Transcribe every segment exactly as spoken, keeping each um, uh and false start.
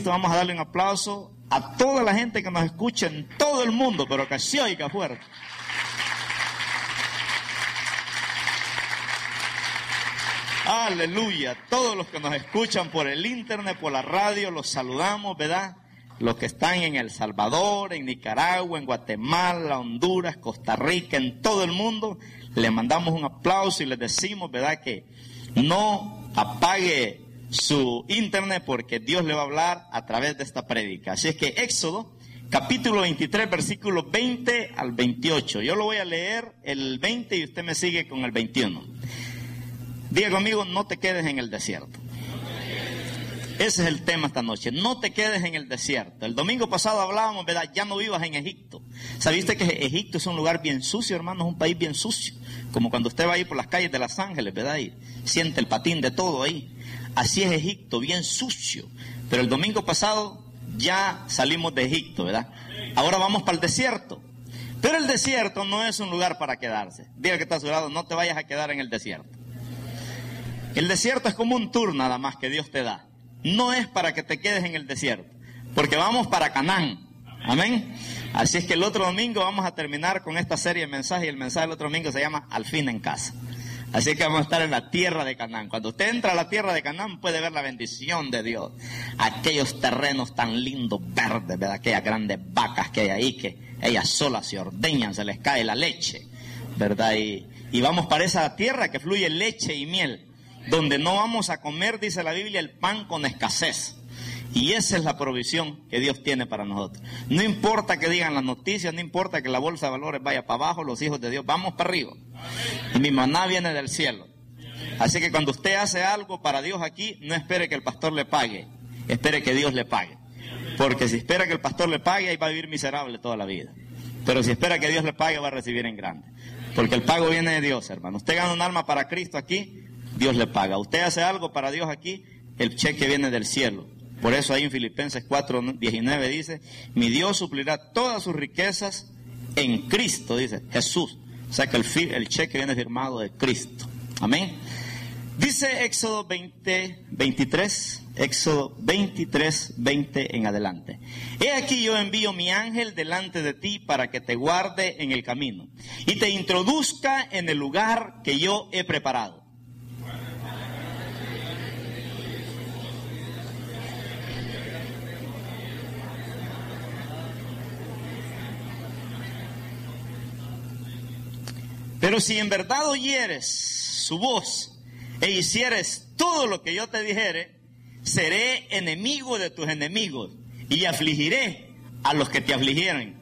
Cristo, vamos a darle un aplauso a toda la gente que nos escucha en todo el mundo, pero que se oiga fuerte. Aleluya. Todos los que nos escuchan por el internet, por la radio, los saludamos, ¿verdad? Los que están en El Salvador, en Nicaragua, en Guatemala, Honduras, Costa Rica, en todo el mundo, les mandamos un aplauso y les decimos, ¿verdad?, que no apague su internet porque Dios le va a hablar a través de esta prédica. Así es que Éxodo, capítulo veintitrés, versículos veinte al veintiocho. Yo lo voy a leer el veinte y usted me sigue con el veintiuno. Diga conmigo, no te quedes en el desierto. Ese es el tema esta noche, no te quedes en el desierto. El domingo pasado hablábamos, ¿verdad? Ya no vivas en Egipto. ¿Sabiste que Egipto es un lugar bien sucio, hermano? Es un país bien sucio. Como cuando usted va ahí por las calles de Los Ángeles, ¿verdad? Y siente el patín de todo ahí. Así es Egipto, bien sucio. Pero el domingo pasado ya salimos de Egipto, ¿verdad? Ahora vamos para el desierto. Pero el desierto no es un lugar para quedarse. Diga que está a su lado, no te vayas a quedar en el desierto. El desierto es como un tour nada más que Dios te da. No es para que te quedes en el desierto, porque vamos para Canaán. Amén. Así es que el otro domingo vamos a terminar con esta serie de mensajes, y el mensaje del otro domingo se llama Al fin en casa. Así que vamos a estar en la tierra de Canaán. Cuando usted entra a la tierra de Canaán puede ver la bendición de Dios. Aquellos terrenos tan lindos, verdes, ¿verdad? Aquellas grandes vacas que hay ahí, que ellas solas se ordeñan, se les cae la leche, ¿verdad? Y, y vamos para esa tierra que fluye leche y miel, donde no vamos a comer, dice la Biblia, el pan con escasez. Y esa es la provisión que Dios tiene para nosotros. No importa que digan las noticias, no importa que la bolsa de valores vaya para abajo, los hijos de Dios vamos para arriba. Y mi maná viene del cielo. Así que cuando usted hace algo para Dios aquí, no espere que el pastor le pague, espere que Dios le pague. Porque si espera que el pastor le pague, ahí va a vivir miserable toda la vida. Pero si espera que Dios le pague, va a recibir en grande. Porque el pago viene de Dios, hermano. Usted gana un alma para Cristo aquí, Dios le paga. Usted hace algo para Dios aquí, el cheque viene del cielo. Por eso ahí en Filipenses cuatro diecinueve dice, mi Dios suplirá todas sus riquezas en Cristo, dice Jesús. O sea que el, el cheque viene firmado de Cristo. Amén. Dice Éxodo veinte, veintitrés, Éxodo veintitrés, veinte en adelante. He aquí yo envío mi ángel delante de ti para que te guarde en el camino y te introduzca en el lugar que yo he preparado. Pero si en verdad oyeres su voz e hicieres todo lo que yo te dijere, seré enemigo de tus enemigos y afligiré a los que te afligieren.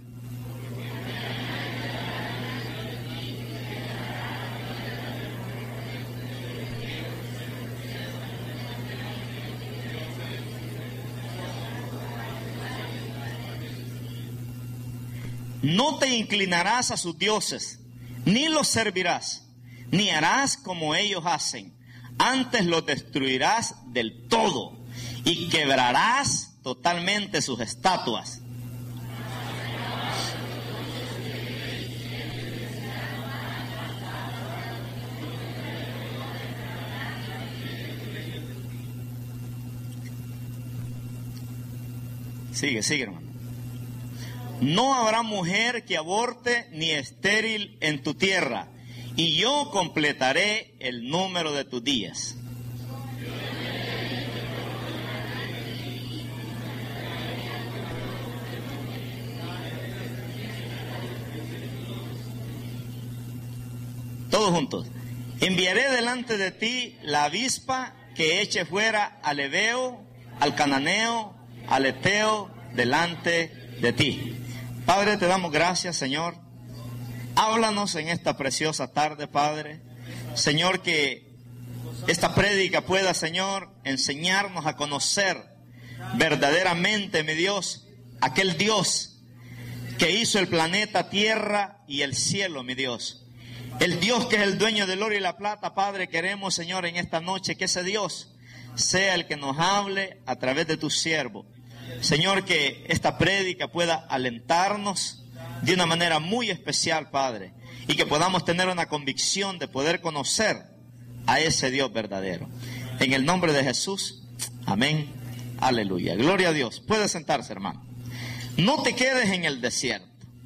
No te inclinarás a sus dioses, ni los servirás, ni harás como ellos hacen. Antes los destruirás del todo y quebrarás totalmente sus estatuas. Sigue, sigue, hermano. No habrá mujer que aborte ni estéril en tu tierra, y yo completaré el número de tus días. Todos juntos. Enviaré delante de ti la avispa que eche fuera al heveo, al cananeo, al eteo delante de ti. Padre, te damos gracias, Señor. Háblanos en esta preciosa tarde, Padre. Señor, que esta prédica pueda, Señor, enseñarnos a conocer verdaderamente, mi Dios, aquel Dios que hizo el planeta Tierra y el cielo, mi Dios. El Dios que es el dueño del oro y la plata, Padre, queremos, Señor, en esta noche que ese Dios sea el que nos hable a través de tu siervo. Señor, que esta prédica pueda alentarnos de una manera muy especial, Padre, y que podamos tener una convicción de poder conocer a ese Dios verdadero. En el nombre de Jesús, amén Aleluya, gloria a Dios. Puede sentarse, hermano. No te quedes en el desierto.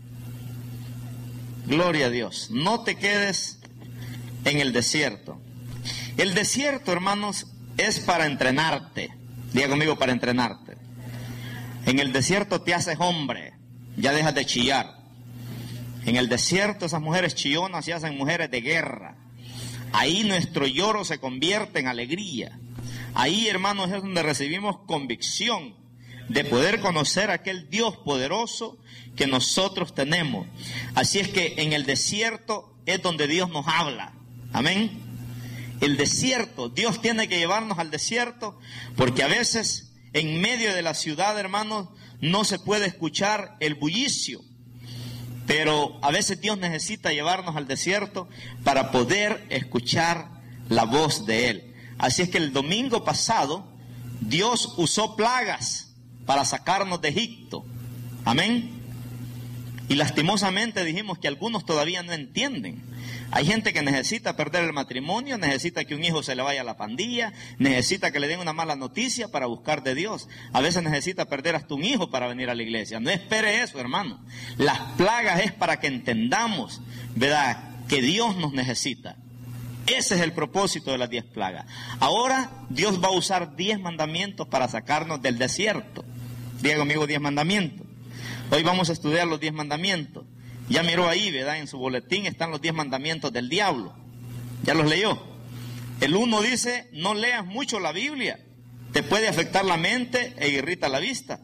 Gloria a Dios. No te quedes en el desierto. El desierto, hermanos, es para entrenarte. Diga conmigo, para entrenarte. En el desierto te haces hombre. Ya dejas de chillar. En el desierto esas mujeres chillonas se hacen mujeres de guerra. Ahí nuestro lloro se convierte en alegría. Ahí, hermanos, es donde recibimos convicción de poder conocer a aquel Dios poderoso que nosotros tenemos. Así es que en el desierto es donde Dios nos habla. Amén. El desierto, Dios tiene que llevarnos al desierto, porque a veces en medio de la ciudad, hermanos, no se puede escuchar el bullicio. Pero a veces Dios necesita llevarnos al desierto para poder escuchar la voz de Él. Así es que el domingo pasado Dios usó plagas para sacarnos de Egipto. Amén. Y lastimosamente dijimos que algunos todavía no entienden. Hay gente que necesita perder el matrimonio, necesita que un hijo se le vaya a la pandilla, necesita que le den una mala noticia para buscar de Dios. A veces necesita perder hasta un hijo para venir a la iglesia. No espere eso, hermano. Las plagas es para que entendamos, ¿verdad?, que Dios nos necesita. Ese es el propósito de las diez plagas. Ahora Dios va a usar diez mandamientos para sacarnos del desierto. Diga conmigo, diez mandamientos. Hoy vamos a estudiar los diez mandamientos. Ya miró ahí, ¿verdad? En su boletín están los diez mandamientos del diablo. ¿Ya los leyó? El uno dice, no leas mucho la Biblia. Te puede afectar la mente e irrita la vista.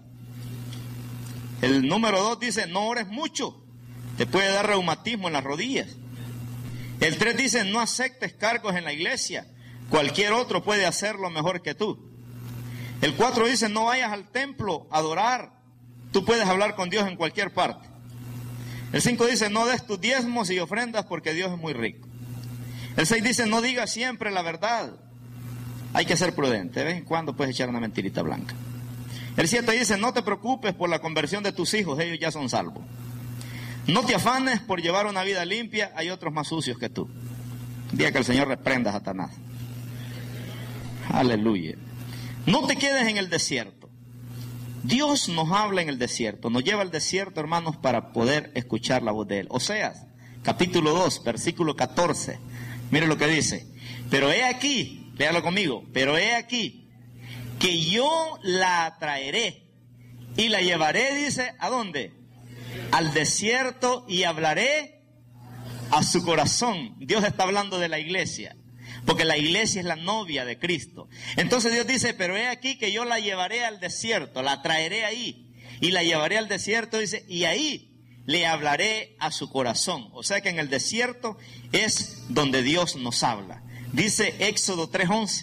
El número dos dice, no ores mucho. Te puede dar reumatismo en las rodillas. El tres dice, no aceptes cargos en la iglesia. Cualquier otro puede hacerlo mejor que tú. El cuatro dice, no vayas al templo a adorar. Tú puedes hablar con Dios en cualquier parte. El cinco dice, no des tus diezmos y ofrendas porque Dios es muy rico. El seis dice, no digas siempre la verdad. Hay que ser prudente. De vez en cuando puedes echar una mentirita blanca. El siete dice, no te preocupes por la conversión de tus hijos. Ellos ya son salvos. No te afanes por llevar una vida limpia. Hay otros más sucios que tú. Diga que el Señor reprenda a Satanás. Aleluya. No te quedes en el desierto. Dios nos habla en el desierto, nos lleva al desierto, hermanos, para poder escuchar la voz de Él. Oseas, capítulo dos, versículo catorce. Mire lo que dice. Pero he aquí, léalo conmigo, pero he aquí, que yo la traeré y la llevaré, dice, ¿a dónde? Al desierto, y hablaré a su corazón. Dios está hablando de la iglesia, porque la iglesia es la novia de Cristo. Entonces Dios dice, pero he aquí que yo la llevaré al desierto, la traeré ahí, y la llevaré al desierto, dice, y ahí le hablaré a su corazón. O sea que en el desierto es donde Dios nos habla. Dice Éxodo tres once.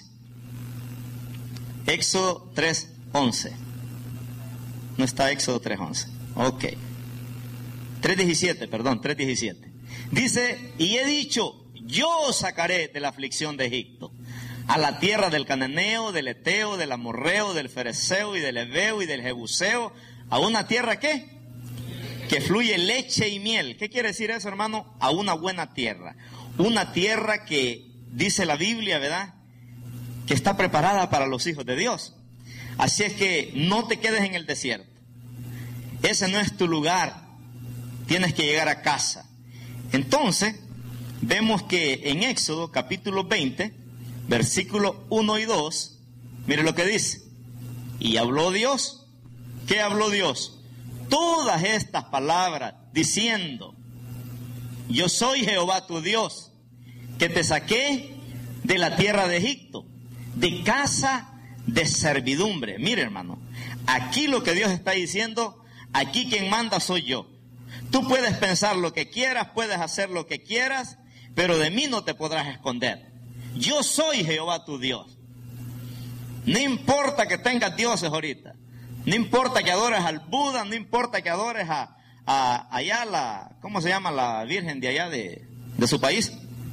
Éxodo tres once. No está Éxodo tres once. Ok. tres diecisiete, perdón, tres diecisiete. Dice, y he dicho, yo os sacaré de la aflicción de Egipto, a la tierra del cananeo, del eteo, del amorreo, del fereceo y del heveo y del jebuseo, a una tierra ¿qué? Que fluye leche y miel. ¿Qué quiere decir eso, hermano? A una buena tierra. Una tierra que dice la Biblia, ¿verdad?, que está preparada para los hijos de Dios. Así es que no te quedes en el desierto. Ese no es tu lugar. Tienes que llegar a casa. Entonces, vemos que en Éxodo capítulo veinte, versículos uno y dos, mire lo que dice. Y habló Dios. ¿Qué habló Dios? Todas estas palabras, diciendo, yo soy Jehová tu Dios, que te saqué de la tierra de Egipto, de casa de servidumbre. Mire, hermano, aquí lo que Dios está diciendo, aquí quien manda soy yo. Tú puedes pensar lo que quieras, puedes hacer lo que quieras, pero de mí no te podrás esconder. Yo soy Jehová tu Dios. No importa que tengas dioses ahorita, no importa que adores al Buda, no importa que adores a, a allá la, ¿cómo se llama la virgen de allá de, de su país?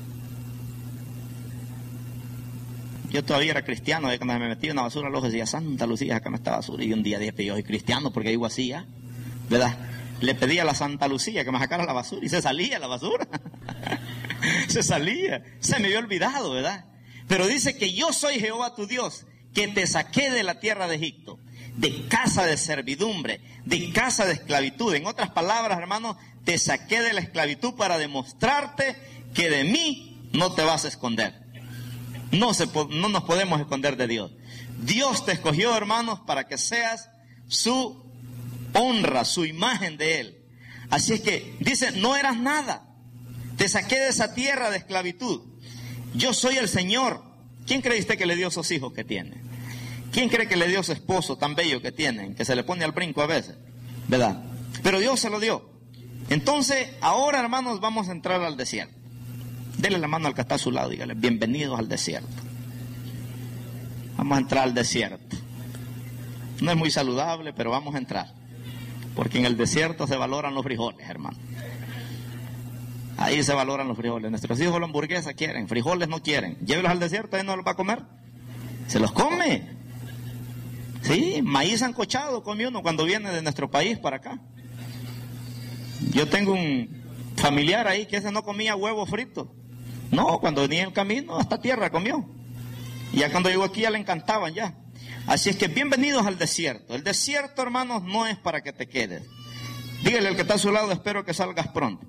Yo todavía era cristiano, y cuando me metí en una basura, luego decía, Santa Lucía, acá no está basura. Y un día dije, yo soy cristiano porque digo así, ¿ya? ¿Verdad? Le pedí a la Santa Lucía que me sacara la basura y se salía la basura. Se salía. Se me había olvidado, ¿verdad? Pero dice que yo soy Jehová tu Dios, que te saqué de la tierra de Egipto. de casa de servidumbre, de casa de esclavitud. En otras palabras, hermanos, te saqué de la esclavitud para demostrarte que de mí no te vas a esconder. No, se, no nos podemos esconder de Dios. Dios te escogió, hermanos, para que seas su honra, su imagen de Él. Así es que dice, no eras nada. Te saqué de esa tierra de esclavitud. Yo soy el Señor. ¿Quién cree usted que le dio esos hijos que tiene? ¿Quién cree que le dio ese esposo tan bello que tienen, que se le pone al brinco a veces? ¿Verdad? Pero Dios se lo dio. Entonces, ahora, hermanos, vamos a entrar al desierto. Dele la mano al que está a su lado, dígale, bienvenidos al desierto. Vamos a entrar al desierto. No es muy saludable, pero vamos a entrar. Porque en el desierto se valoran los frijoles, hermano. Ahí se valoran los frijoles. Nuestros hijos la hamburguesa quieren, frijoles no quieren. Llévelos al desierto, ahí no los va a comer. Se los come. Sí, maíz sancochado come uno cuando viene de nuestro país para acá. Yo tengo un familiar ahí que ese no comía huevo frito. No, cuando venía en camino hasta tierra comió. Y ya cuando llegó aquí ya le encantaban ya. Así es que bienvenidos al desierto. El desierto, hermanos, no es para que te quedes. Dígale al que está a su lado, espero que salgas pronto.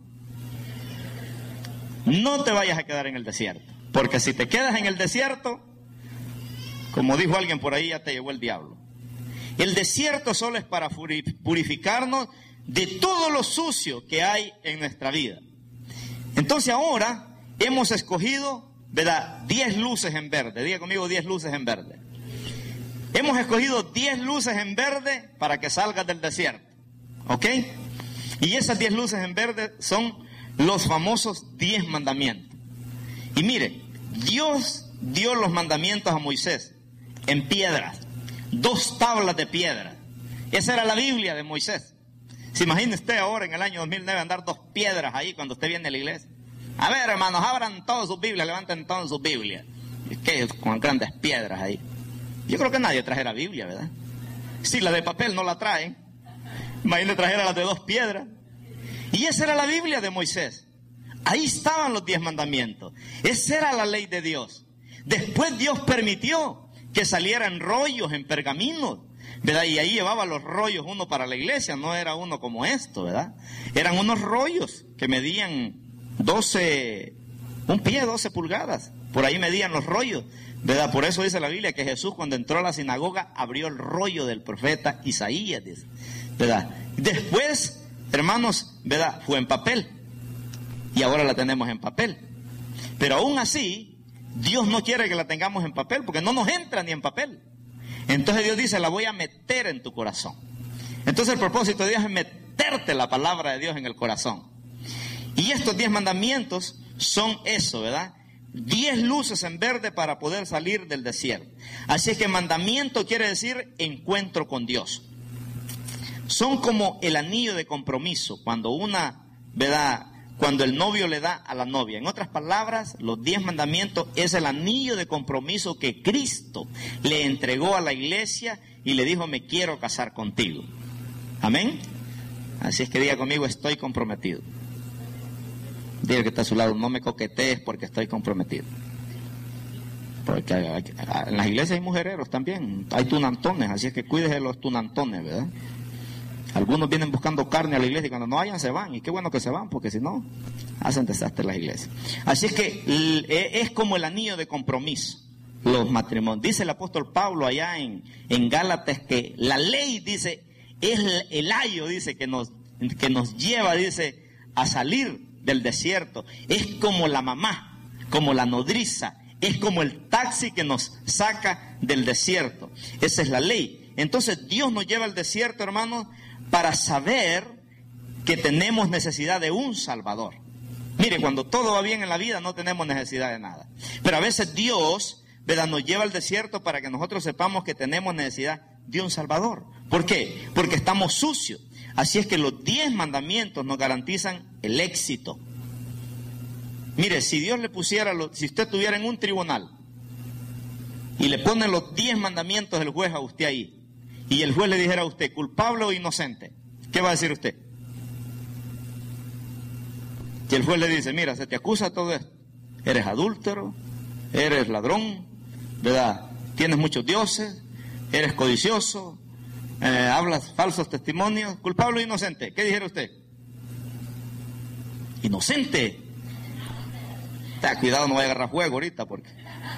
No te vayas a quedar en el desierto. Porque si te quedas en el desierto, como dijo alguien por ahí, ya te llevó el diablo. El desierto solo es para purificarnos de todo lo sucio que hay en nuestra vida. Entonces ahora hemos escogido, ¿verdad?, diez luces en verde. Diga conmigo, diez luces en verde. Hemos escogido diez luces en verde para que salgas del desierto. ¿Ok? Y esas diez luces en verde son los famosos diez mandamientos. Y mire, Dios dio los mandamientos a Moisés en piedras, dos tablas de piedra. Esa era la Biblia de Moisés. ¿Se imagina usted ahora en el año dos mil nueve andar dos piedras ahí cuando usted viene a la iglesia? A ver, hermanos, abran todas sus Biblias, levanten todas sus Biblias. ¿Qué? Con grandes piedras ahí. Yo creo que nadie trajera Biblia, ¿verdad? Si la de papel no la traen, imagínate trajera las de dos piedras. Y esa era la Biblia de Moisés. Ahí estaban los diez mandamientos. Esa era la ley de Dios. Después Dios permitió que salieran rollos en pergaminos, ¿verdad? Y ahí llevaba los rollos uno para la iglesia, no era uno como esto, ¿verdad? Eran unos rollos que medían doce, un pie, doce pulgadas. Por ahí medían los rollos, ¿verdad? Por eso dice la Biblia que Jesús cuando entró a la sinagoga abrió el rollo del profeta Isaías, ¿verdad? Después, hermanos, ¿verdad?, fue en papel. Y ahora la tenemos en papel. Pero aún así, Dios no quiere que la tengamos en papel, porque no nos entra ni en papel. Entonces Dios dice, la voy a meter en tu corazón. Entonces el propósito de Dios es meterte la palabra de Dios en el corazón. Y estos diez mandamientos son eso, ¿verdad? Diez luces en verde para poder salir del desierto. Así es que mandamiento quiere decir encuentro con Dios. Son como el anillo de compromiso cuando una, ¿verdad?, cuando el novio le da a la novia. En otras palabras, los diez mandamientos es el anillo de compromiso que Cristo le entregó a la iglesia y le dijo, me quiero casar contigo. Amén. Así es que diga conmigo, estoy comprometido. Diga que está a su lado, no me coquetees porque estoy comprometido. Porque en las iglesias hay mujereros también, hay tunantones, así es que cuídese de los tunantones, ¿verdad? Algunos vienen buscando carne a la iglesia y cuando no hayan se van. Y qué bueno que se van, porque si no, hacen desastre las iglesias. Así es que es como el anillo de compromiso, los matrimonios. Dice el apóstol Pablo allá en, en Gálatas que la ley, dice, es el ayo, dice, que nos, que nos lleva, dice, a salir del desierto. Es como la mamá, como la nodriza, es como el taxi que nos saca del desierto. Esa es la ley. Entonces Dios nos lleva al desierto, hermanos, para saber que tenemos necesidad de un Salvador. Mire, cuando todo va bien en la vida no tenemos necesidad de nada. Pero a veces Dios, ¿verdad?, nos lleva al desierto para que nosotros sepamos que tenemos necesidad de un Salvador. ¿Por qué? Porque estamos sucios. Así es que los diez mandamientos nos garantizan el éxito. Mire, si Dios le pusiera, los, si usted estuviera en un tribunal y le ponen los diez mandamientos del juez a usted ahí, y el juez le dijera a usted, culpable o inocente, ¿qué va a decir usted? Y el juez le dice, mira, se te acusa todo esto. Eres adúltero, eres ladrón, ¿verdad? Tienes muchos dioses, eres codicioso, eh, hablas falsos testimonios, culpable o inocente. ¿Qué dijera usted? Inocente. Está, cuidado, no vaya a agarrar fuego ahorita porque...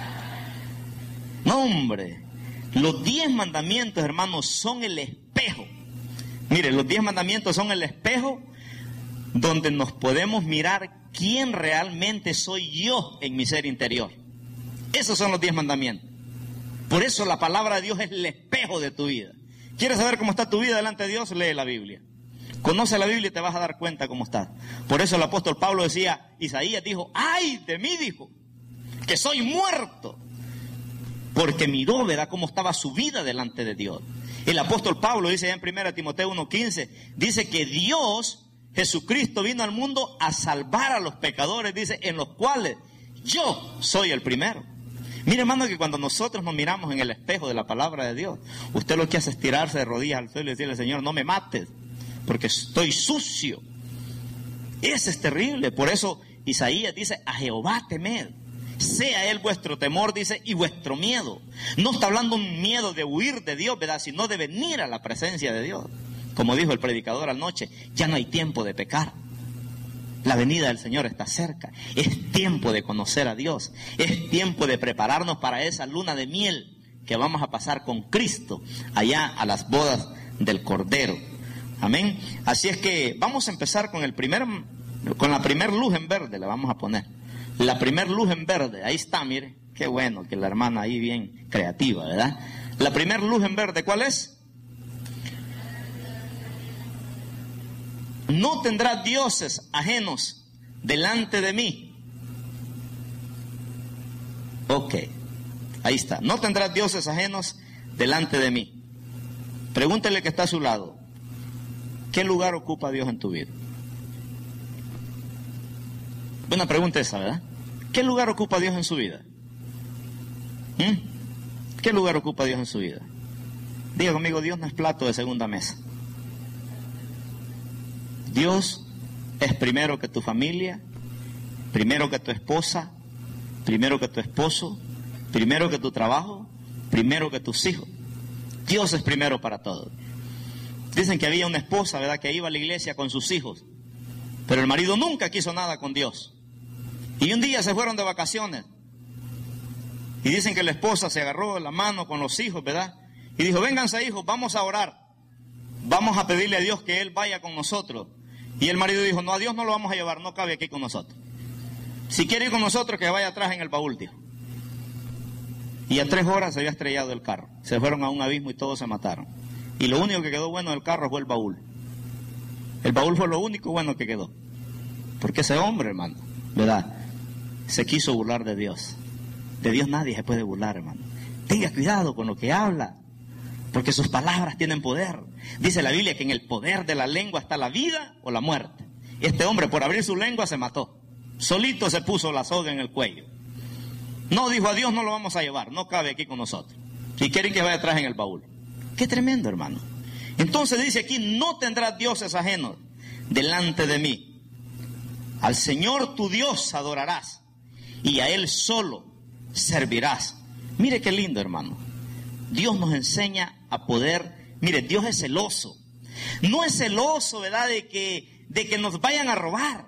No, hombre. Los diez mandamientos, hermanos, son el espejo. Mire, los diez mandamientos son el espejo donde nos podemos mirar quién realmente soy yo en mi ser interior. Esos son los diez mandamientos. Por eso la palabra de Dios es el espejo de tu vida. ¿Quieres saber cómo está tu vida delante de Dios? Lee la Biblia. Conoce la Biblia y te vas a dar cuenta cómo está. Por eso el apóstol Pablo decía, Isaías dijo, ¡ay de mí! Dijo, que soy muerto. Porque miró, ¿verdad?, cómo estaba su vida delante de Dios. El apóstol Pablo dice ya en primera Timoteo uno quince, dice que Dios, Jesucristo, vino al mundo a salvar a los pecadores, dice, en los cuales yo soy el primero. Mire, hermano, que cuando nosotros nos miramos en el espejo de la palabra de Dios, usted lo que hace es tirarse de rodillas al suelo y decirle, Señor, no me mates, porque estoy sucio. Ese es terrible. Por eso Isaías dice, a Jehová temed, sea él vuestro temor, dice, y vuestro miedo. No está hablando un miedo de huir de Dios, ¿verdad?, sino de venir a la presencia de Dios. Como dijo el predicador anoche, ya no hay tiempo de pecar. La venida del Señor está cerca. Es tiempo de conocer a Dios. Es tiempo de prepararnos para esa luna de miel que vamos a pasar con Cristo allá a las bodas del Cordero. Amén. Así es que vamos a empezar con el primer, con la primer luz en verde, la vamos a poner. La primer luz en verde, ahí está, mire. Qué bueno que la hermana ahí bien creativa, ¿verdad? La primer luz en verde, ¿cuál es? No tendrás dioses ajenos delante de mí. Ok, ahí está. No tendrás dioses ajenos delante de mí. Pregúntele que está a su lado. ¿Qué lugar ocupa Dios en tu vida? Buena pregunta esa, ¿verdad? ¿Qué lugar ocupa Dios en su vida? ¿Mm? ¿Qué lugar ocupa Dios en su vida? Diga conmigo, Dios no es plato de segunda mesa. Dios es primero que tu familia, primero que tu esposa, primero que tu esposo, primero que tu trabajo, primero que tus hijos. Dios es primero para todo. Dicen que había una esposa, ¿verdad?, que iba a la iglesia con sus hijos, pero el marido nunca quiso nada con Dios. Y un día se fueron de vacaciones. Y dicen que la esposa se agarró la mano con los hijos, ¿verdad? Y dijo, vénganse hijos, vamos a orar. Vamos a pedirle a Dios que Él vaya con nosotros. Y el marido dijo, no, a Dios no lo vamos a llevar, no cabe aquí con nosotros. Si quiere ir con nosotros, que vaya atrás en el baúl, dijo. Y a tres horas se había estrellado el carro. Se fueron a un abismo y todos se mataron. Y lo único que quedó bueno del carro fue el baúl. El baúl fue lo único bueno que quedó. Porque ese hombre, hermano, ¿verdad?, se quiso burlar de Dios. De Dios nadie se puede burlar, hermano. Tenga cuidado con lo que habla, porque sus palabras tienen poder. Dice la Biblia que en el poder de la lengua está la vida o la muerte. Este hombre, por abrir su lengua, se mató. Solito se puso la soga en el cuello. No dijo, a Dios no lo vamos a llevar, no cabe aquí con nosotros. Si quieren que vaya atrás en el baúl. Qué tremendo, hermano. Entonces dice aquí, no tendrás dioses ajenos delante de mí. Al Señor tu Dios adorarás y a Él solo servirás. Mire qué lindo, hermano. Dios nos enseña a poder, mire, Dios es celoso. No es celoso, ¿verdad?, de que, de que nos vayan a robar.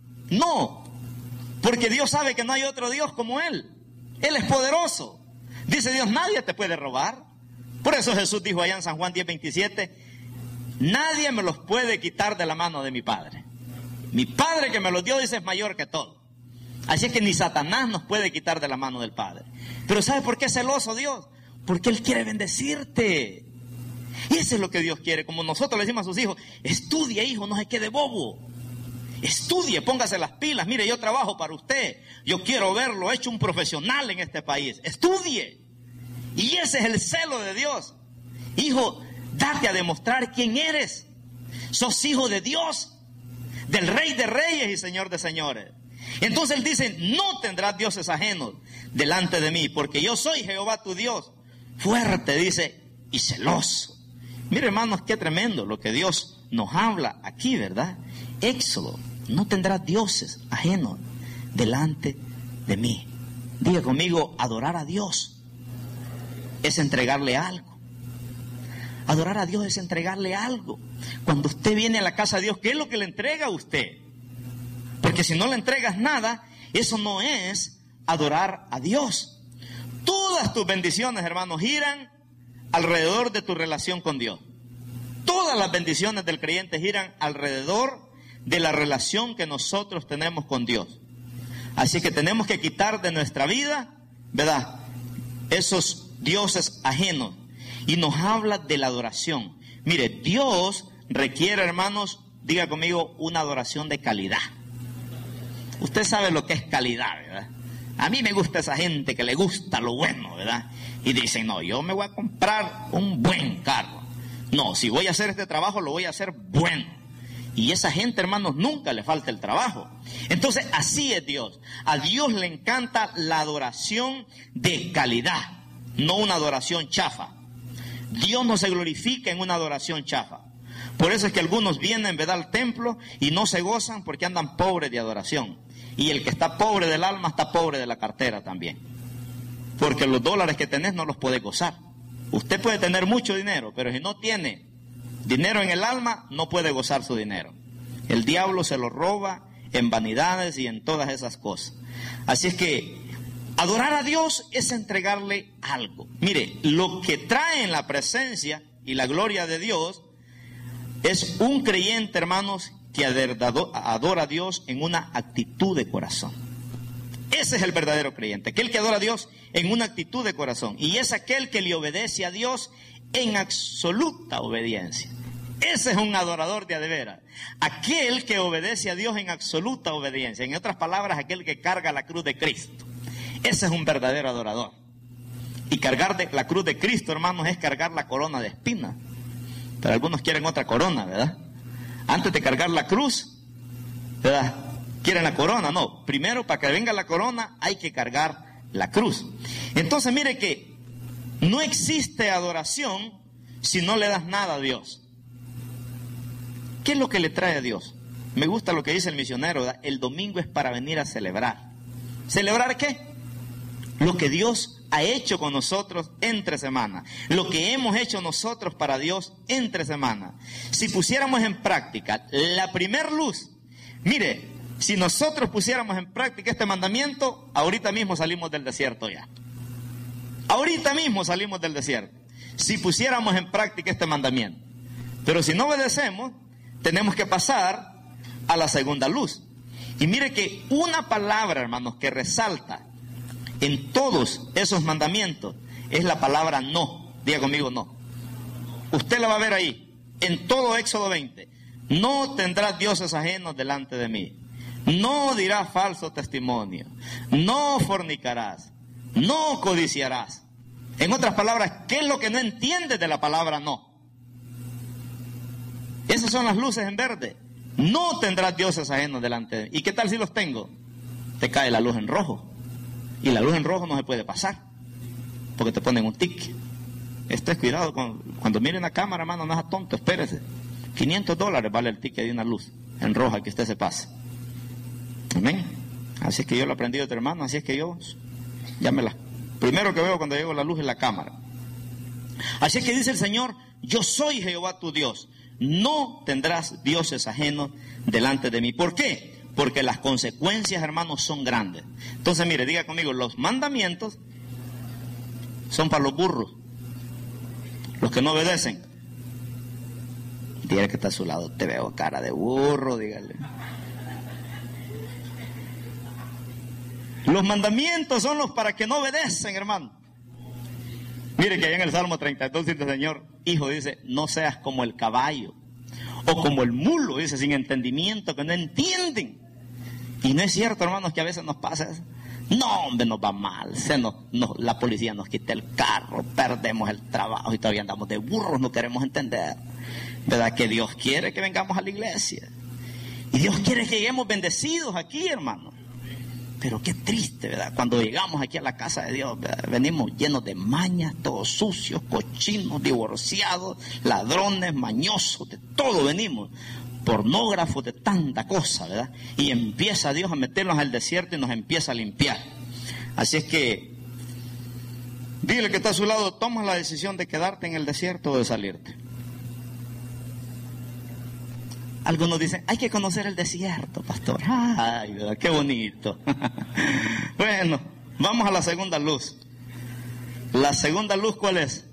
No, porque Dios sabe que no hay otro Dios como Él. Él es poderoso. Dice Dios, nadie te puede robar. Por eso Jesús dijo allá en San Juan diez veintisiete, nadie me los puede quitar de la mano de mi Padre. Mi Padre que me los dio, dice, es mayor que todo. Así es que ni Satanás nos puede quitar de la mano del Padre. Pero ¿sabe por qué es celoso Dios? Porque Él quiere bendecirte. Y eso es lo que Dios quiere. Como nosotros le decimos a sus hijos, estudie, hijo, no se quede bobo. Estudie, póngase las pilas. Mire, yo trabajo para usted. Yo quiero verlo hecho un profesional en este país. Estudie. Y ese es el celo de Dios. Hijo, date a demostrar quién eres. Sos hijo de Dios, del Rey de Reyes y Señor de Señores. Entonces Él dice, no tendrás dioses ajenos delante de mí, porque yo soy Jehová tu Dios, fuerte, dice, y celoso. Mire, hermanos, qué tremendo lo que Dios nos habla aquí, ¿verdad? Éxodo, no tendrás dioses ajenos delante de mí. Diga conmigo, adorar a Dios es entregarle algo. Adorar a Dios es entregarle algo. Cuando usted viene a la casa de Dios, ¿qué es lo que le entrega a usted? Porque si no le entregas nada, eso no es adorar a Dios. Todas tus bendiciones, hermanos, giran alrededor de tu relación con Dios. Todas las bendiciones del creyente giran alrededor de la relación que nosotros tenemos con Dios. Así que tenemos que quitar de nuestra vida, ¿verdad?, esos dioses ajenos. Y nos habla de la adoración. Mire, Dios requiere, hermanos, diga conmigo, una adoración de calidad. Usted sabe lo que es calidad, ¿verdad? A mí me gusta esa gente que le gusta lo bueno, ¿verdad? Y dicen, no, yo me voy a comprar un buen carro. No, si voy a hacer este trabajo, lo voy a hacer bueno. Y esa gente, hermanos, nunca le falta el trabajo. Entonces, así es Dios. A Dios le encanta la adoración de calidad, no una adoración chafa. Dios no se glorifica en una adoración chafa. Por eso es que algunos vienen, ¿verdad?, al templo y no se gozan porque andan pobres de adoración. Y el que está pobre del alma está pobre de la cartera también. Porque los dólares que tenés no los podés gozar. Usted puede tener mucho dinero, pero si no tiene dinero en el alma, no puede gozar su dinero. El diablo se lo roba en vanidades y en todas esas cosas. Así es que adorar a Dios es entregarle algo. Mire, lo que trae en la presencia y la gloria de Dios es un creyente, hermanos, que adora a Dios en una actitud de corazón. Ese es el verdadero creyente, aquel que adora a Dios en una actitud de corazón. Y es aquel que le obedece a Dios en absoluta obediencia. Ese es un adorador de a de veras. Aquel que obedece a Dios en absoluta obediencia. En otras palabras, aquel que carga la cruz de Cristo. Ese es un verdadero adorador. Y cargar de la cruz de Cristo, hermanos, es cargar la corona de espinas. Pero algunos quieren otra corona, ¿verdad? Antes de cargar la cruz, ¿verdad?, quieren la corona. No, primero para que venga la corona hay que cargar la cruz. Entonces mire que no existe adoración si no le das nada a Dios. ¿Qué es lo que le trae a Dios? Me gusta lo que dice el misionero, ¿verdad? El domingo es para venir a celebrar. ¿Celebrar qué? Lo que Dios ha hecho con nosotros entre semana. Lo que hemos hecho nosotros para Dios entre semana. Si pusiéramos en práctica la primer luz, mire, si nosotros pusiéramos en práctica este mandamiento, ahorita mismo salimos del desierto ya. Ahorita mismo salimos del desierto. Si pusiéramos en práctica este mandamiento. Pero si no obedecemos, tenemos que pasar a la segunda luz. Y mire que una palabra, hermanos, que resalta en todos esos mandamientos es la palabra no. Diga conmigo no. Usted la va a ver ahí, en todo Éxodo veinte. No tendrás dioses ajenos delante de mí. No dirás falso testimonio. No fornicarás. No codiciarás. En otras palabras, ¿qué es lo que no entiendes de la palabra no? Esas son las luces en verde. No tendrás dioses ajenos delante de mí. ¿Y qué tal si los tengo? Te cae la luz en rojo. Y la luz en rojo no se puede pasar, porque te ponen un tic. Estés cuidado, cuando, cuando miren la cámara, hermano, no es tonto, espérese. quinientos dólares vale el ticket de una luz en roja que usted se pase. Amén. Así es que yo lo aprendí de tu hermano, así es que yo, ya me la... Primero que veo cuando llego la luz es la cámara. Así es que dice el Señor, yo soy Jehová tu Dios. No tendrás dioses ajenos delante de mí. ¿Por qué? Porque las consecuencias, hermanos, son grandes. Entonces, mire, diga conmigo, los mandamientos son para los burros, los que no obedecen. Dígale que está a su lado, te veo cara de burro, dígale. Los mandamientos son los para que no obedecen, hermano. Mire que allá en el Salmo treinta y dos dice el Señor, hijo, dice, no seas como el caballo, o como el mulo, dice, sin entendimiento, que no entienden. Y no es cierto, hermanos, que a veces nos pasa eso. No, hombre, nos va mal. Se nos, nos, la policía nos quita el carro, perdemos el trabajo y todavía andamos de burros, no queremos entender. ¿Verdad? Que Dios quiere que vengamos a la iglesia. Y Dios quiere que lleguemos bendecidos aquí, hermano. Pero qué triste, ¿verdad? Cuando llegamos aquí a la casa de Dios, ¿verdad?, venimos llenos de mañas, todos sucios, cochinos, divorciados, ladrones, mañosos, de todo venimos. Pornógrafos, de tanta cosa, ¿verdad? Y empieza Dios a Dios a meternos al desierto y nos empieza a limpiar. Así es que, mire, hermanos, Dile que está a su lado, tomas la decisión de quedarte en el desierto o de salirte. Algunos dicen, hay que conocer el desierto, pastor. Ay, ¿verdad? Qué bonito. Bueno, vamos a la segunda luz. La segunda luz, ¿cuál es?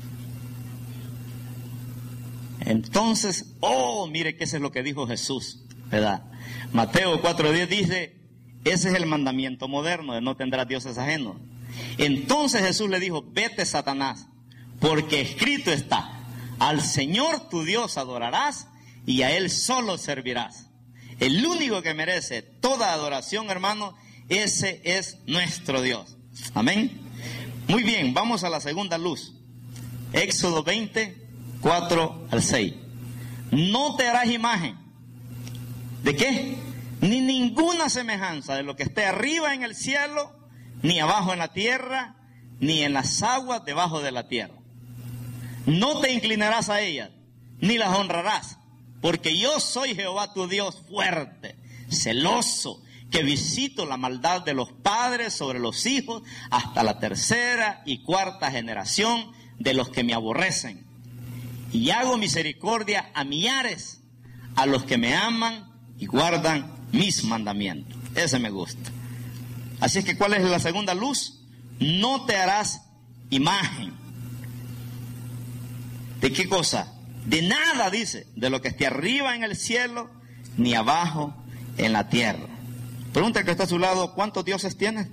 Entonces, oh, mire que eso es lo que dijo Jesús, ¿verdad? Mateo cuatro diez dice, ese es el mandamiento moderno, de no tendrás dioses ajenos. Entonces Jesús le dijo, vete, Satanás, porque escrito está, al Señor tu Dios adorarás y a Él solo servirás. El único que merece toda adoración, hermano, ese es nuestro Dios. Amén. Muy bien, vamos a la segunda luz. Éxodo veinte, cuatro al seis. No te harás imagen. ¿De qué? Ni ninguna semejanza de lo que esté arriba en el cielo, ni abajo en la tierra, ni en las aguas debajo de la tierra. No te inclinarás a ellas, ni las honrarás, porque yo soy Jehová tu Dios fuerte, celoso, que visito la maldad de los padres sobre los hijos hasta la tercera y cuarta generación de los que me aborrecen. Y hago misericordia a millares, a los que me aman y guardan mis mandamientos. Ese me gusta. Así es que, ¿cuál es la segunda luz? No te harás imagen. ¿De qué cosa? De nada, dice, de lo que esté arriba en el cielo, ni abajo en la tierra. Pregunta al que está a su lado, ¿cuántos dioses tienes?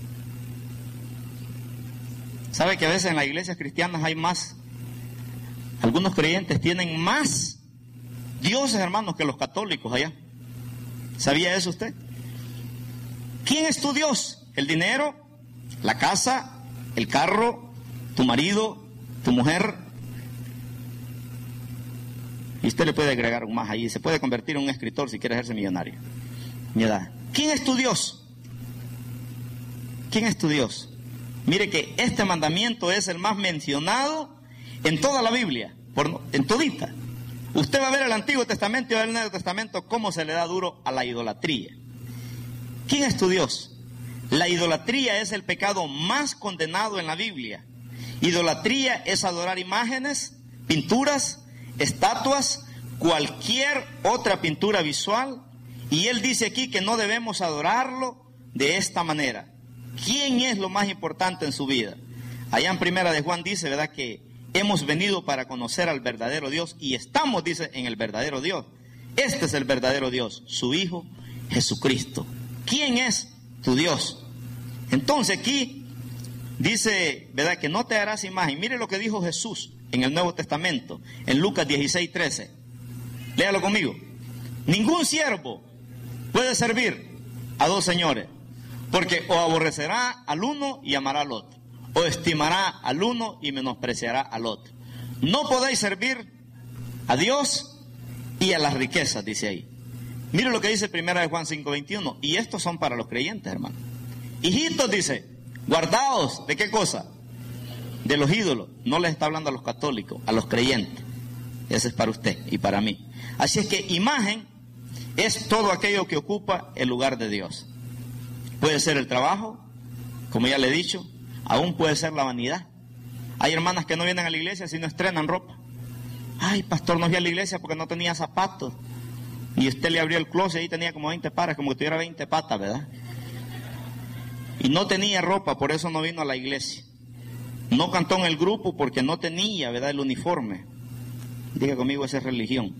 ¿Sabe que a veces en las iglesias cristianas hay más? Algunos creyentes tienen más dioses, hermanos, que los católicos allá. ¿Sabía eso usted? ¿Quién es tu Dios? ¿El dinero? ¿La casa? ¿El carro? ¿Tu marido? ¿Tu mujer? Y usted le puede agregar un más ahí. Se puede convertir en un escritor si quiere hacerse millonario. Mira, ¿quién es tu Dios? ¿Quién es tu Dios? Mire que este mandamiento es el más mencionado en toda la Biblia, por, en todita. Usted va a ver el Antiguo Testamento y va a ver el Nuevo Testamento cómo se le da duro a la idolatría. ¿Quién es tu Dios? La idolatría es el pecado más condenado en la Biblia. Idolatría es adorar imágenes, pinturas, estatuas, cualquier otra pintura visual. Y él dice aquí que no debemos adorarlo de esta manera. ¿Quién es lo más importante en su vida? Allá en Primera de Juan dice, ¿verdad?, que hemos venido para conocer al verdadero Dios y estamos, dice, en el verdadero Dios. Este es el verdadero Dios, su Hijo Jesucristo. ¿Quién es tu Dios? Entonces aquí dice, ¿verdad?, que no te harás imagen. Mire lo que dijo Jesús en el Nuevo Testamento, en Lucas dieciséis, trece. Léalo conmigo. Ningún siervo puede servir a dos señores, porque o aborrecerá al uno y amará al otro, o estimará al uno y menospreciará al otro. No podéis servir a Dios y a las riquezas, dice ahí. Mire lo que dice Primera de Juan cinco, veintiuno, y estos son para los creyentes, hermano. Hijitos, dice, guardaos, ¿de qué cosa? De los ídolos. No les está hablando a los católicos, a los creyentes. Ese es para usted y para mí. Así es que imagen es todo aquello que ocupa el lugar de Dios. Puede ser el trabajo, como ya le he dicho, aún puede ser la vanidad. Hay hermanas que no vienen a la iglesia si no estrenan ropa. Ay, pastor, no fui a la iglesia porque no tenía zapatos. Y usted le abrió el closet y ahí tenía como veinte pares, como que tuviera veinte patas, ¿verdad? Y no tenía ropa, por eso no vino a la iglesia. No cantó en el grupo porque no tenía, ¿verdad?, el uniforme. Diga conmigo, esa es religión.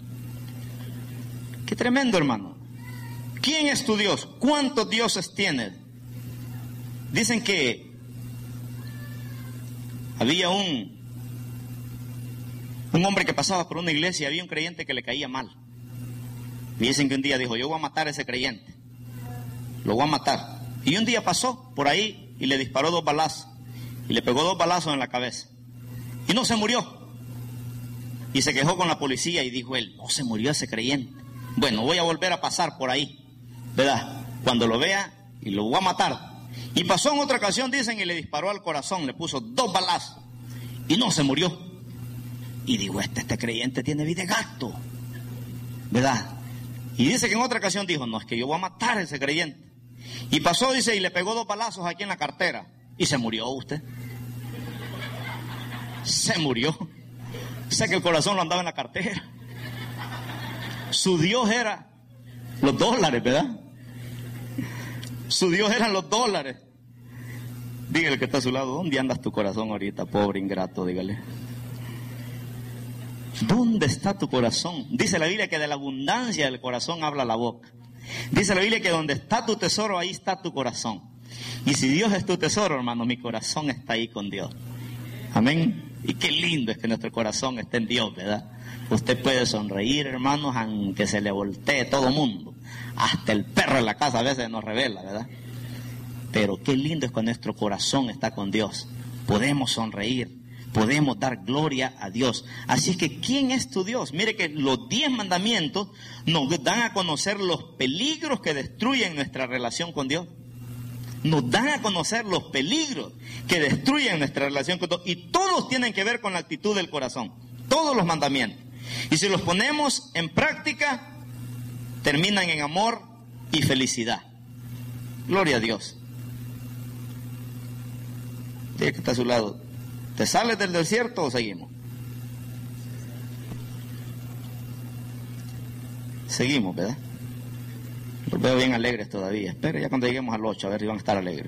Qué tremendo, hermano. ¿Quién es tu Dios? ¿Cuántos dioses tienes? Dicen que había un, un hombre que pasaba por una iglesia y había un creyente que le caía mal. Y dicen que un día dijo, yo voy a matar a ese creyente. Lo voy a matar. Y un día pasó por ahí y le disparó dos balazos. Y le pegó dos balazos en la cabeza. Y no se murió. Y se quejó con la policía y dijo él, no se murió ese creyente. Bueno, voy a volver a pasar por ahí, ¿verdad? Cuando lo vea y lo voy a matar. Y pasó en otra ocasión, dicen, y le disparó al corazón, le puso dos balazos. Y no se murió. Y digo, este, este creyente tiene vida de gato, ¿verdad? Y dice que en otra ocasión dijo, no, es que yo voy a matar a ese creyente. Y pasó, dice, y le pegó dos balazos aquí en la cartera. Y se murió usted. se murió. O sea que el corazón lo andaba en la cartera. Su Dios era los dólares, ¿verdad? Su Dios eran los dólares. Dígale que está a su lado, ¿dónde andas tu corazón ahorita, pobre ingrato? Dígale. ¿Dónde está tu corazón? Dice la Biblia que de la abundancia del corazón habla la boca. Dice la Biblia que donde está tu tesoro, ahí está tu corazón. Y si Dios es tu tesoro, hermano, mi corazón está ahí con Dios. Amén. Y qué lindo es que nuestro corazón esté en Dios, ¿verdad? Usted puede sonreír, hermanos, aunque se le voltee todo el mundo. Hasta el perro en la casa a veces nos revela, ¿verdad? Pero qué lindo es cuando nuestro corazón está con Dios. Podemos sonreír, podemos dar gloria a Dios. Así es que, ¿quién es tu Dios? Mire que los diez mandamientos nos dan a conocer los peligros que destruyen nuestra relación con Dios. Nos dan a conocer los peligros que destruyen nuestra relación con Dios. Y todos tienen que ver con la actitud del corazón. Todos los mandamientos. Y si los ponemos en práctica, terminan en amor y felicidad. Gloria a Dios. Diga que está a su lado. ¿Te sales del desierto o seguimos? Seguimos, ¿verdad? Los veo bien alegres todavía. Espera ya cuando lleguemos al ocho, a ver si van a estar alegres.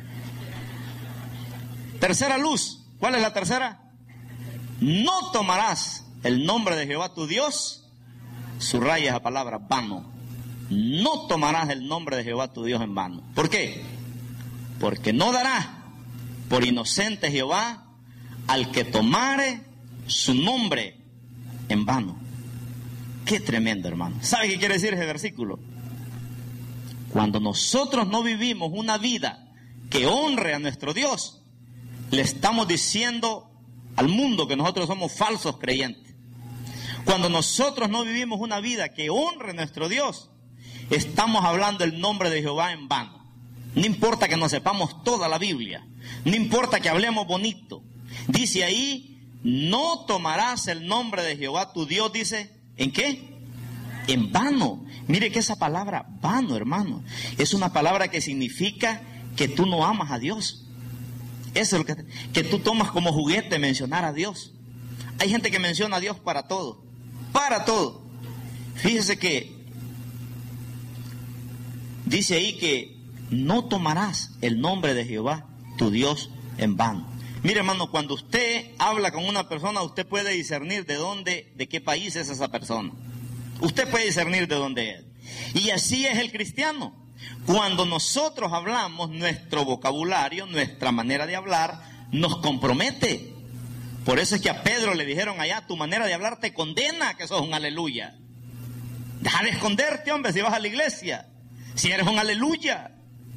Tercera luz. ¿Cuál es la tercera? No tomarás el nombre de Jehová tu Dios. Subraya esa palabra, vano. No tomarás el nombre de Jehová tu Dios en vano. ¿Por qué? Porque no dará por inocente Jehová al que tomare su nombre en vano. Qué tremendo, hermano. ¿Sabe qué quiere decir ese versículo? Cuando nosotros no vivimos una vida que honre a nuestro Dios, le estamos diciendo al mundo que nosotros somos falsos creyentes. Cuando nosotros no vivimos una vida que honre a nuestro Dios, estamos hablando el nombre de Jehová en vano. No importa que nos sepamos toda la Biblia, no importa que hablemos bonito. Dice ahí, no tomarás el nombre de Jehová tu Dios, dice, ¿en qué? En vano. Mire que esa palabra, vano, hermano, es una palabra que significa que tú no amas a Dios. Eso es lo que, que tú tomas como juguete mencionar a Dios. Hay gente que menciona a Dios para todo, para todo. Fíjese que dice ahí que no tomarás el nombre de Jehová tu Dios en vano. Mire, hermano, cuando usted habla con una persona, usted puede discernir de dónde, de qué país es esa persona. Usted puede discernir de dónde es. Y así es el cristiano. Cuando nosotros hablamos, nuestro vocabulario, nuestra manera de hablar, nos compromete. Por eso es que a Pedro le dijeron allá, tu manera de hablar te condena que sos un aleluya. Deja de esconderte, hombre, si vas a la iglesia. Si eres un aleluya.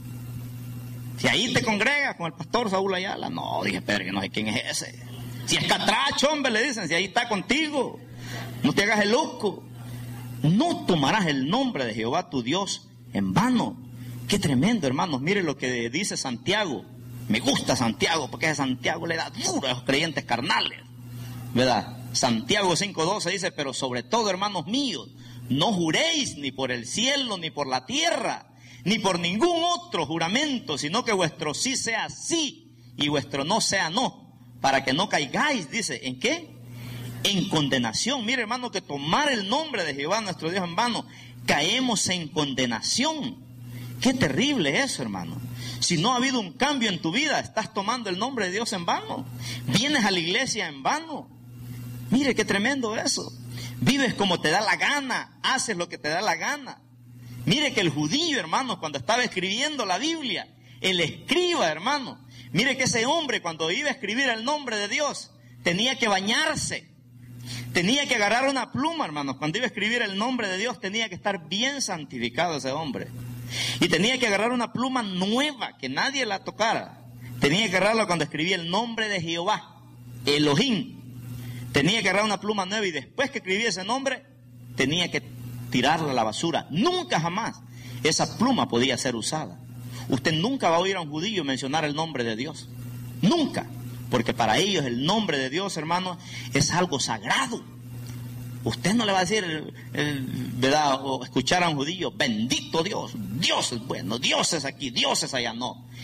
Si ahí te congregas con el pastor Saúl Ayala. No, dije, Pedro, que no sé quién es ese. Si es catracho, hombre, le dicen, si ahí está contigo. No te hagas el loco. No tomarás el nombre de Jehová tu Dios en vano. Qué tremendo, hermanos. Mire lo que dice Santiago. Me gusta Santiago, porque ese Santiago le da duro a los creyentes carnales, ¿verdad? Santiago cinco doce dice, pero sobre todo, hermanos míos, no juréis ni por el cielo, ni por la tierra, ni por ningún otro juramento, sino que vuestro sí sea sí, y vuestro no sea no, para que no caigáis, dice, ¿en qué? En condenación. Mire, hermano, que tomar el nombre de Jehová nuestro Dios en vano, caemos en condenación. Qué terrible eso, hermano. Si no ha habido un cambio en tu vida, estás tomando el nombre de Dios en vano. Vienes a la iglesia en vano. Mire qué tremendo eso. Vives como te da la gana, haces lo que te da la gana. Mire que el judío, hermano, cuando estaba escribiendo la Biblia, el escriba, hermano, mire que ese hombre cuando iba a escribir el nombre de Dios, tenía que bañarse. Tenía que agarrar una pluma, hermanos. Cuando iba a escribir el nombre de Dios, tenía que estar bien santificado ese hombre. Y tenía que agarrar una pluma nueva, que nadie la tocara. Tenía que agarrarla cuando escribía el nombre de Jehová, Elohim. Tenía que agarrar una pluma nueva y después que escribía ese nombre, tenía que tirarla a la basura. Nunca jamás esa pluma podía ser usada. Usted nunca va a oír a un judío mencionar el nombre de Dios. Nunca. Porque para ellos el nombre de Dios, hermano, es algo sagrado. Usted no le va a decir, eh, ¿verdad? O escuchar a un judío, bendito Dios, Dios es bueno, Dios es aquí, Dios es allá. No.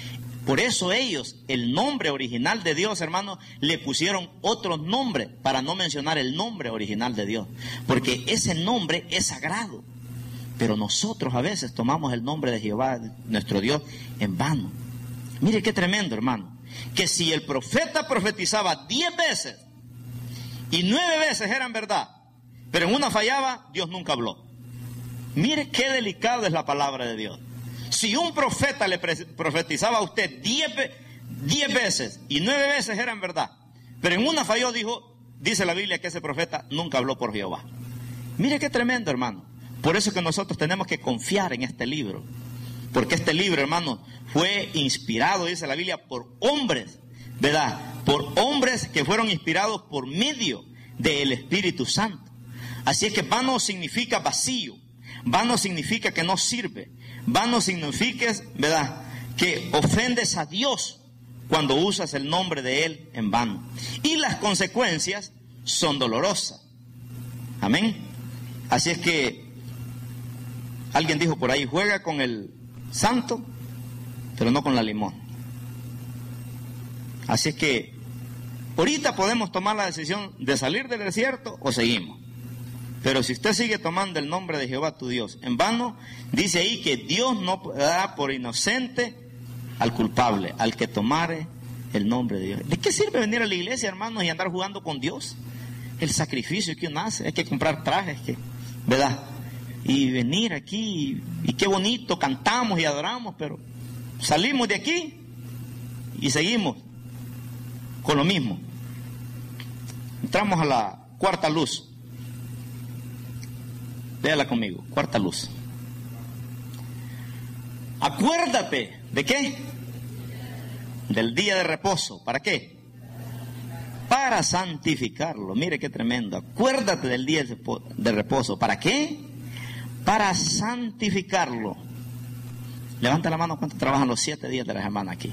Por eso ellos, el nombre original de Dios, hermanos, le pusieron otro nombre para no mencionar el nombre original de Dios. Porque ese nombre es sagrado. Pero nosotros a veces tomamos el nombre de Jehová, nuestro Dios, en vano. Mire qué tremendo, hermano. Que si el profeta profetizaba diez veces y nueve veces eran verdad, pero en una fallaba, Dios nunca habló. Mire qué delicada es la palabra de Dios. Si un profeta le profetizaba a usted diez, diez veces y nueve veces eran verdad, pero en una falló, dijo, dice la Biblia que ese profeta nunca habló por Jehová. Mire qué tremendo, hermano. Por eso es que nosotros tenemos que confiar en este libro. Porque este libro, hermano, fue inspirado, dice la Biblia, por hombres, ¿verdad? Por hombres que fueron inspirados por medio del Espíritu Santo. Así es que vano significa vacío. Vano significa que no sirve. Vano significa, ¿verdad?, que ofendes a Dios cuando usas el nombre de Él en vano. Y las consecuencias son dolorosas. Amén. Así es que alguien dijo por ahí, juega con el santo, pero no con la limón. Así es que ahorita podemos tomar la decisión de salir del desierto o seguimos. Pero si usted sigue tomando el nombre de Jehová tu Dios en vano, dice ahí que Dios no dará por inocente al culpable, al que tomare el nombre de Dios. ¿De qué sirve venir a la iglesia, hermanos, y andar jugando con Dios? El sacrificio que uno hace, hay que comprar trajes, que, ¿verdad? Y venir aquí, y, y qué bonito, cantamos y adoramos, pero salimos de aquí y seguimos con lo mismo. Entramos a la cuarta luz. Véala conmigo, cuarta luz. Acuérdate, ¿de qué? Del día de reposo. ¿Para qué? Para santificarlo. Mire qué tremendo. Acuérdate del día de reposo. ¿Para qué? Para santificarlo. Levanta la mano, ¿cuántos trabajan los siete días de la semana aquí?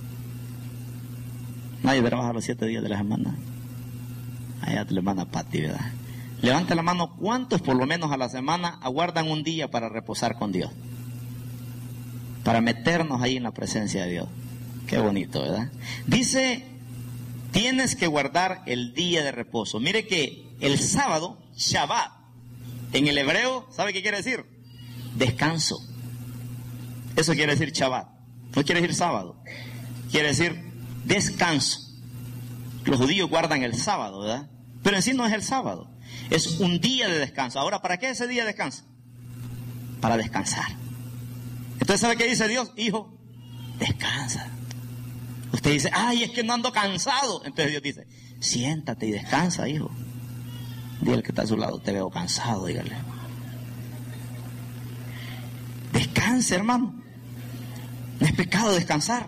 Nadie trabaja los siete días de la semana. Allá te le manda Pati, ¿verdad? Levanta la mano, ¿cuántos por lo menos a la semana aguardan un día para reposar con Dios? Para meternos ahí en la presencia de Dios. Qué bonito, ¿verdad? Dice, tienes que guardar el día de reposo. Mire que el sábado, Shabbat, en el hebreo, ¿sabe qué quiere decir? Descanso. Eso quiere decir Shabbat. No quiere decir sábado. Quiere decir descanso. Los judíos guardan el sábado, ¿verdad? Pero en sí no es el sábado. Es un día de descanso. Ahora, ¿para qué ese día de descanso? Para descansar. Entonces, ¿sabe qué dice Dios? Hijo, descansa. Usted dice, ay, es que no ando cansado. Entonces Dios dice, siéntate y descansa, hijo. Dígale que está a su lado, te veo cansado, dígale. Descanse, hermano. No es pecado descansar.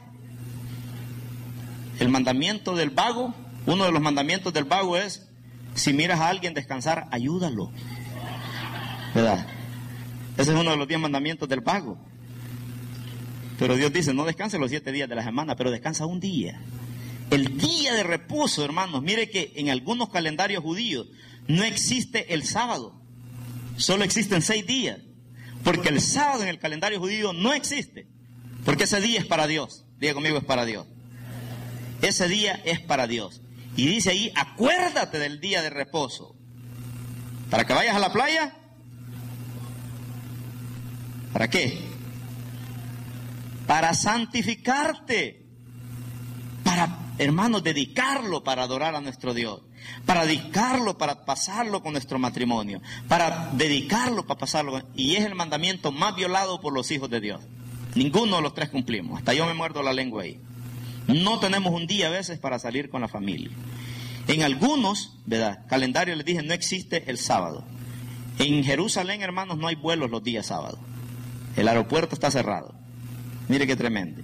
El mandamiento del vago, uno de los mandamientos del vago es, si miras a alguien descansar, ayúdalo. ¿Verdad? Ese es uno de los diez mandamientos del vago. Pero Dios dice, no descanse los siete días de la semana, pero descansa un día. El día de reposo, hermanos. Mire que en algunos calendarios judíos no existe el sábado. Solo existen seis días. Porque el sábado en el calendario judío no existe. Porque ese día es para Dios. Diga conmigo, es para Dios. Ese día es para Dios. Y dice ahí, acuérdate del día de reposo. ¿Para que vayas a la playa? ¿Para qué? Para santificarte. Para, hermanos, dedicarlo para adorar a nuestro Dios. Para dedicarlo, para pasarlo con nuestro matrimonio. Para dedicarlo, para pasarlo. Y es el mandamiento más violado por los hijos de Dios. Ninguno de los tres cumplimos. Hasta yo me muerdo la lengua ahí. No tenemos un día a veces para salir con la familia. En algunos, ¿verdad?, calendarios les dije, no existe el sábado. En Jerusalén, hermanos, no hay vuelos los días sábados. El aeropuerto está cerrado. Mire qué tremendo.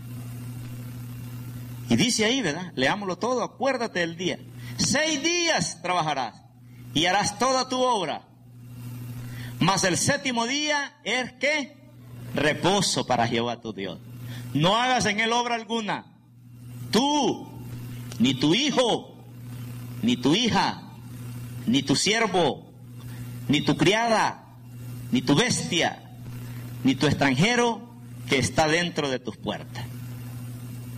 Y dice ahí, ¿verdad? Leámoslo todo, acuérdate del día. Seis días trabajarás y harás toda tu obra. Mas el séptimo día es, ¿qué? Reposo para Jehová tu Dios. No hagas en él obra alguna. Tú, ni tu hijo, ni tu hija, ni tu siervo, ni tu criada, ni tu bestia, ni tu extranjero que está dentro de tus puertas.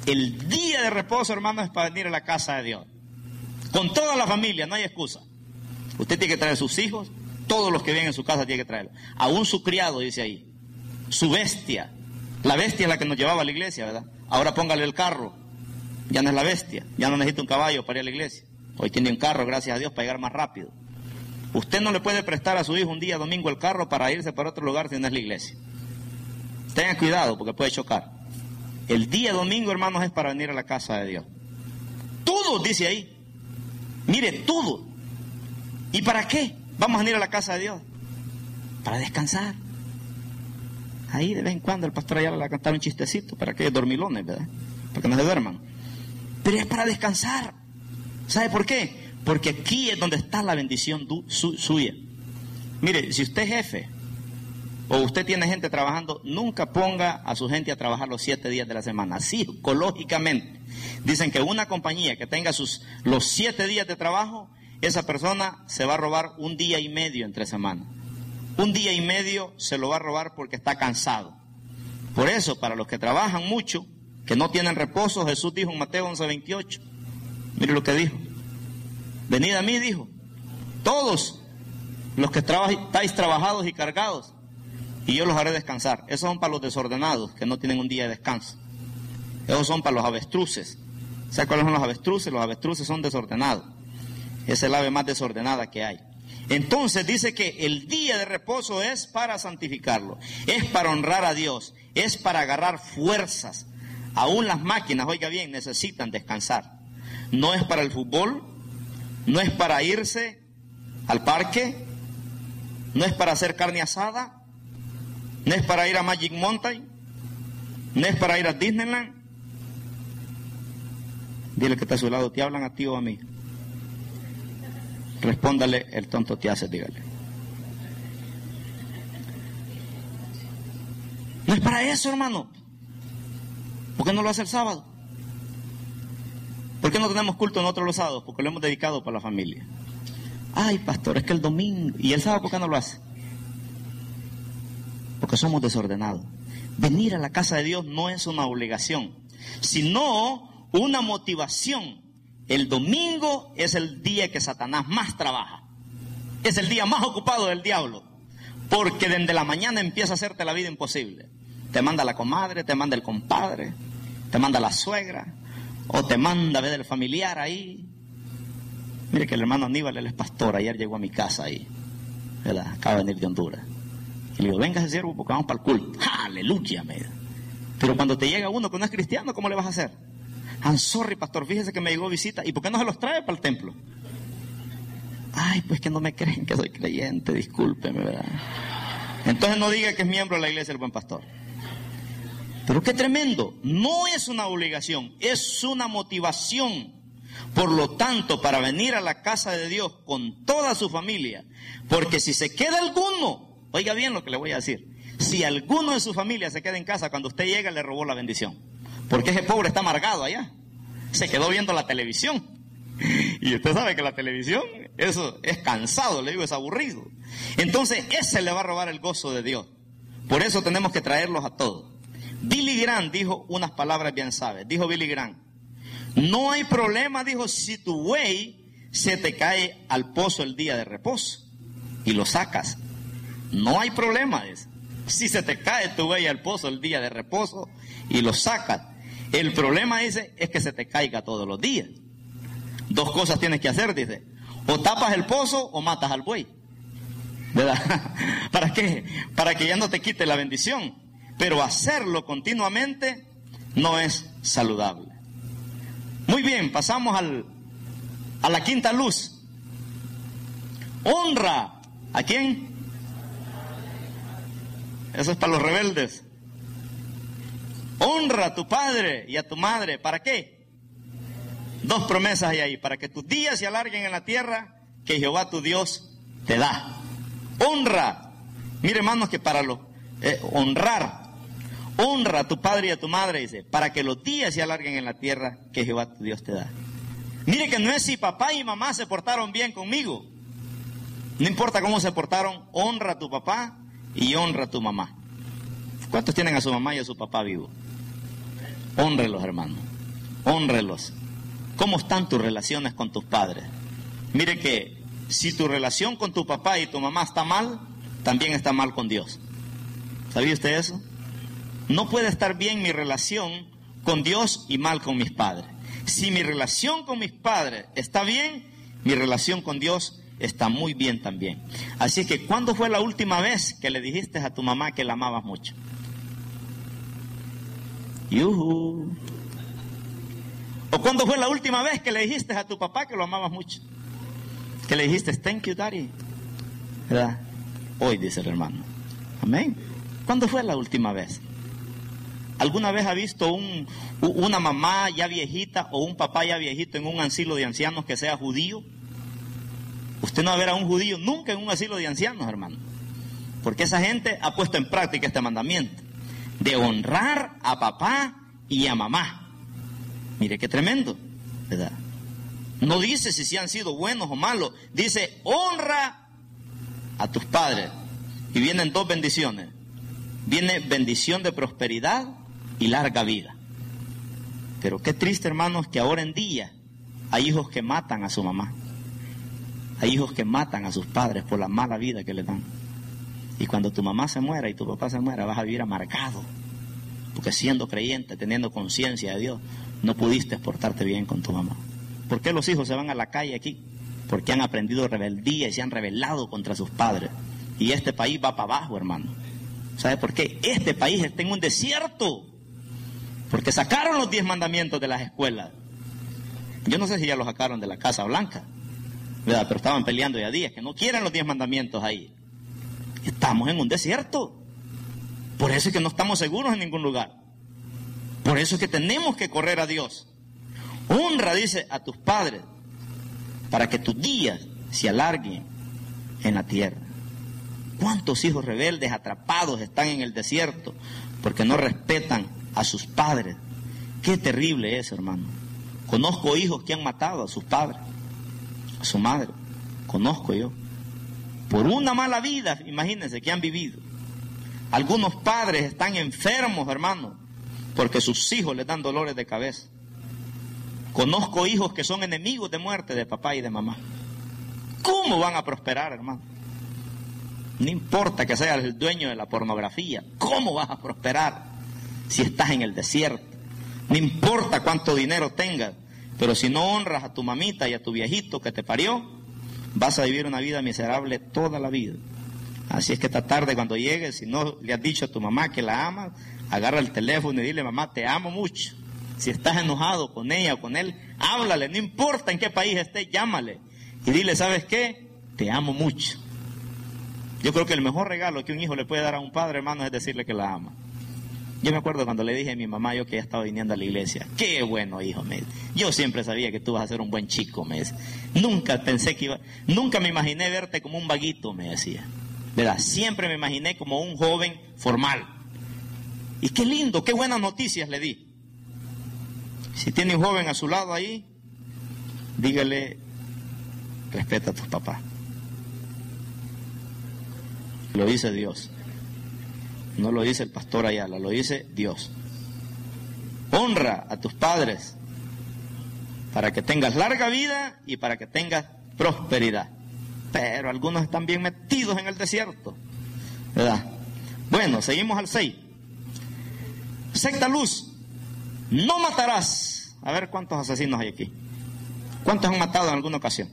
El día de reposo, hermano, es para venir a la casa de Dios. Con toda la familia, no hay excusa. Usted tiene que traer a sus hijos, todos los que vienen en su casa tiene que traerlos. Aún su criado, dice ahí. Su bestia. La bestia es la que nos llevaba a la iglesia, ¿verdad? Ahora póngale el carro. Ya no es la bestia. Ya no necesita un caballo para ir a la iglesia. Hoy tiene un carro, gracias a Dios, para llegar más rápido. Usted no le puede prestar a su hijo un día domingo el carro para irse para otro lugar si no es la iglesia. Tengan cuidado porque puede chocar. El día domingo, hermanos, es para venir a la casa de Dios. Todo, dice ahí. Mire, todo. ¿Y para qué vamos a venir a la casa de Dios? Para descansar. Ahí de vez en cuando el pastor allá le va a cantar un chistecito para aquellos dormilones, ¿verdad? Para que no se duerman. Pero es para descansar. ¿Sabe por qué? Porque aquí es donde está la bendición su, suya. Mire, si usted es jefe o usted tiene gente trabajando, nunca ponga a su gente a trabajar los siete días de la semana. Psicológicamente dicen que una compañía que tenga sus, los siete días de trabajo, esa persona se va a robar un día y medio entre semana. Un día y medio se lo va a robar porque está cansado. Por eso, para los que trabajan mucho, que no tienen reposo, Jesús dijo en Mateo once veintiocho, mire lo que dijo. Venid a mí, dijo, todos los que traba, estáis trabajados y cargados, y yo los haré descansar. Esos son para los desordenados, que no tienen un día de descanso. Esos son para los avestruces. ¿Sabe cuáles son los avestruces? Los avestruces son desordenados. Es el ave más desordenada que hay. Entonces dice que el día de reposo es para santificarlo, es para honrar a Dios, es para agarrar fuerzas. Aún las máquinas, oiga bien, necesitan descansar. No es para el fútbol, no es para irse al parque, no es para hacer carne asada, no es para ir a Magic Mountain, no es para ir a Disneyland. Dile que está a su lado, ¿te hablan a ti o a mí? Respóndale, el tonto te hace, dígale. No es para eso, hermano. ¿Por qué no lo hace el sábado? ¿Por qué no tenemos culto en otros los sábados? Porque lo hemos dedicado para la familia. Ay, pastor, es que el domingo. ¿Y el sábado por qué no lo hace? Porque somos desordenados. Venir a la casa de Dios no es una obligación, sino una motivación. El domingo es el día que Satanás más trabaja. Es el día más ocupado del diablo. Porque desde la mañana empieza a hacerte la vida imposible. Te manda la comadre, te manda el compadre, te manda la suegra, o te manda a ver el familiar ahí. Mire que el hermano Aníbal, él es pastor, ayer llegó a mi casa ahí, ¿verdad? Acaba de venir de Honduras. Y le digo, venga ese siervo porque vamos para el culto. ¡Aleluya! Me. Pero cuando te llega uno que no es cristiano, ¿cómo le vas a hacer? I'm sorry, pastor, fíjese que me llegó visita. ¿Y por qué no se los trae para el templo? Ay, pues que no me creen que soy creyente, discúlpeme, ¿verdad? Entonces no diga que es miembro de la iglesia el buen pastor. Pero qué tremendo, no es una obligación, es una motivación. Por lo tanto, para venir a la casa de Dios con toda su familia, porque si se queda alguno, oiga bien lo que le voy a decir, si alguno de su familia se queda en casa, cuando usted llega le robó la bendición. Porque ese pobre está amargado allá, se quedó viendo la televisión. Y usted sabe que la televisión, eso es cansado, le digo, es aburrido. Entonces ese le va a robar el gozo de Dios. Por eso tenemos que traerlos a todos. Billy Graham dijo unas palabras bien sabias. Dijo Billy Graham, no hay problema, dijo, si tu buey se te cae al pozo el día de reposo y lo sacas. No hay problema, dice. Si se te cae tu buey al pozo el día de reposo y lo sacas. El problema, dice, es que se te caiga todos los días. Dos cosas tienes que hacer, dice. O tapas el pozo o matas al buey. ¿Verdad? ¿Para qué? Para que ya no te quite la bendición. Pero hacerlo continuamente no es saludable. Muy bien, pasamos al, a la quinta luz. Honra. ¿A quién? Eso es para los rebeldes. Honra a tu padre y a tu madre. ¿Para qué? Dos promesas hay ahí. Para que tus días se alarguen en la tierra que Jehová tu Dios te da. Honra. Mire, hermanos, que para lo, eh, honrar. Honra a tu padre y a tu madre, dice, para que los días se alarguen en la tierra que Jehová tu Dios te da. Mire que no es si papá y mamá se portaron bien conmigo. No importa cómo se portaron, honra a tu papá y honra a tu mamá. ¿Cuántos tienen a su mamá y a su papá vivos? Honrenlos, hermanos. Hónrelos. ¿Cómo están tus relaciones con tus padres? Mire que si tu relación con tu papá y tu mamá está mal, también está mal con Dios. ¿Sabía usted eso? No puede estar bien mi relación con Dios y mal con mis padres. Si mi relación con mis padres está bien, mi relación con Dios está muy bien también. Así que, ¿cuándo fue la última vez que le dijiste a tu mamá que la amabas mucho? Yuhu. ¿O cuándo fue la última vez que le dijiste a tu papá que lo amabas mucho? Que le dijiste, thank you, daddy. ¿Verdad? Hoy, dice el hermano. Amén. ¿Cuándo fue la última vez? ¿Alguna vez ha visto un, una mamá ya viejita o un papá ya viejito en un asilo de ancianos que sea judío? Usted no va a ver a un judío nunca en un asilo de ancianos, hermano. Porque esa gente ha puesto en práctica este mandamiento de honrar a papá y a mamá. Mire qué tremendo, ¿verdad? No dice si, si han sido buenos o malos. Dice, honra a tus padres. Y vienen dos bendiciones. Viene bendición de prosperidad y larga vida. Pero qué triste, hermanos, que ahora en día hay hijos que matan a su mamá. Hay hijos que matan a sus padres por la mala vida que le dan. Y cuando tu mamá se muera y tu papá se muera, vas a vivir amargado. Porque siendo creyente, teniendo conciencia de Dios, no pudiste portarte bien con tu mamá. ¿Por qué los hijos se van a la calle aquí? Porque han aprendido rebeldía y se han rebelado contra sus padres. Y este país va para abajo, hermano. ¿Sabe por qué? Este país está en un desierto. Porque sacaron los diez mandamientos de las escuelas. Yo no sé si ya los sacaron de la Casa Blanca, ¿verdad? Pero estaban peleando ya días que no quieren los diez mandamientos ahí. Estamos en un desierto. Por eso es que no estamos seguros en ningún lugar. Por eso es que tenemos que correr a Dios. Honra, dice, a tus padres, para que tus días se alarguen en la tierra. ¿Cuántos hijos rebeldes atrapados están en el desierto porque no respetan a sus padres? Qué terrible es, hermano. Conozco hijos que han matado a sus padres, a su madre. Conozco yo. Por una mala vida, imagínense, que han vivido. Algunos padres están enfermos, hermano, porque sus hijos les dan dolores de cabeza. Conozco hijos que son enemigos de muerte de papá y de mamá. ¿Cómo van a prosperar, hermano? No importa que seas el dueño de la pornografía, ¿cómo vas a prosperar si estás en el desierto? No importa cuánto dinero tengas, pero si no honras a tu mamita y a tu viejito que te parió, vas a vivir una vida miserable toda la vida. Así es que esta tarde cuando llegues, si no le has dicho a tu mamá que la amas, agarra el teléfono y dile, mamá, te amo mucho. Si estás enojado con ella o con él, háblale, no importa en qué país estés, llámale. Y dile, ¿sabes qué? Te amo mucho. Yo creo que el mejor regalo que un hijo le puede dar a un padre, hermano, es decirle que la ama. Yo me acuerdo cuando le dije a mi mamá, yo que ya estaba viniendo a la iglesia, qué bueno, hijo, me dice. Yo siempre sabía que tú vas a ser un buen chico, me dice. Nunca pensé que iba, nunca me imaginé verte como un vaguito, me decía. ¿Verdad? Siempre me imaginé como un joven formal. Y qué lindo, qué buenas noticias le di. Si tiene un joven a su lado ahí, dígale, respeta a tus papás. Lo dice Dios. No lo dice el pastor Ayala, lo dice Dios. Honra a tus padres para que tengas larga vida y para que tengas prosperidad. Pero algunos están bien metidos en el desierto, ¿verdad? Bueno, seguimos al seis. Sexta luz. No matarás. A ver cuántos asesinos hay aquí. ¿Cuántos han matado en alguna ocasión?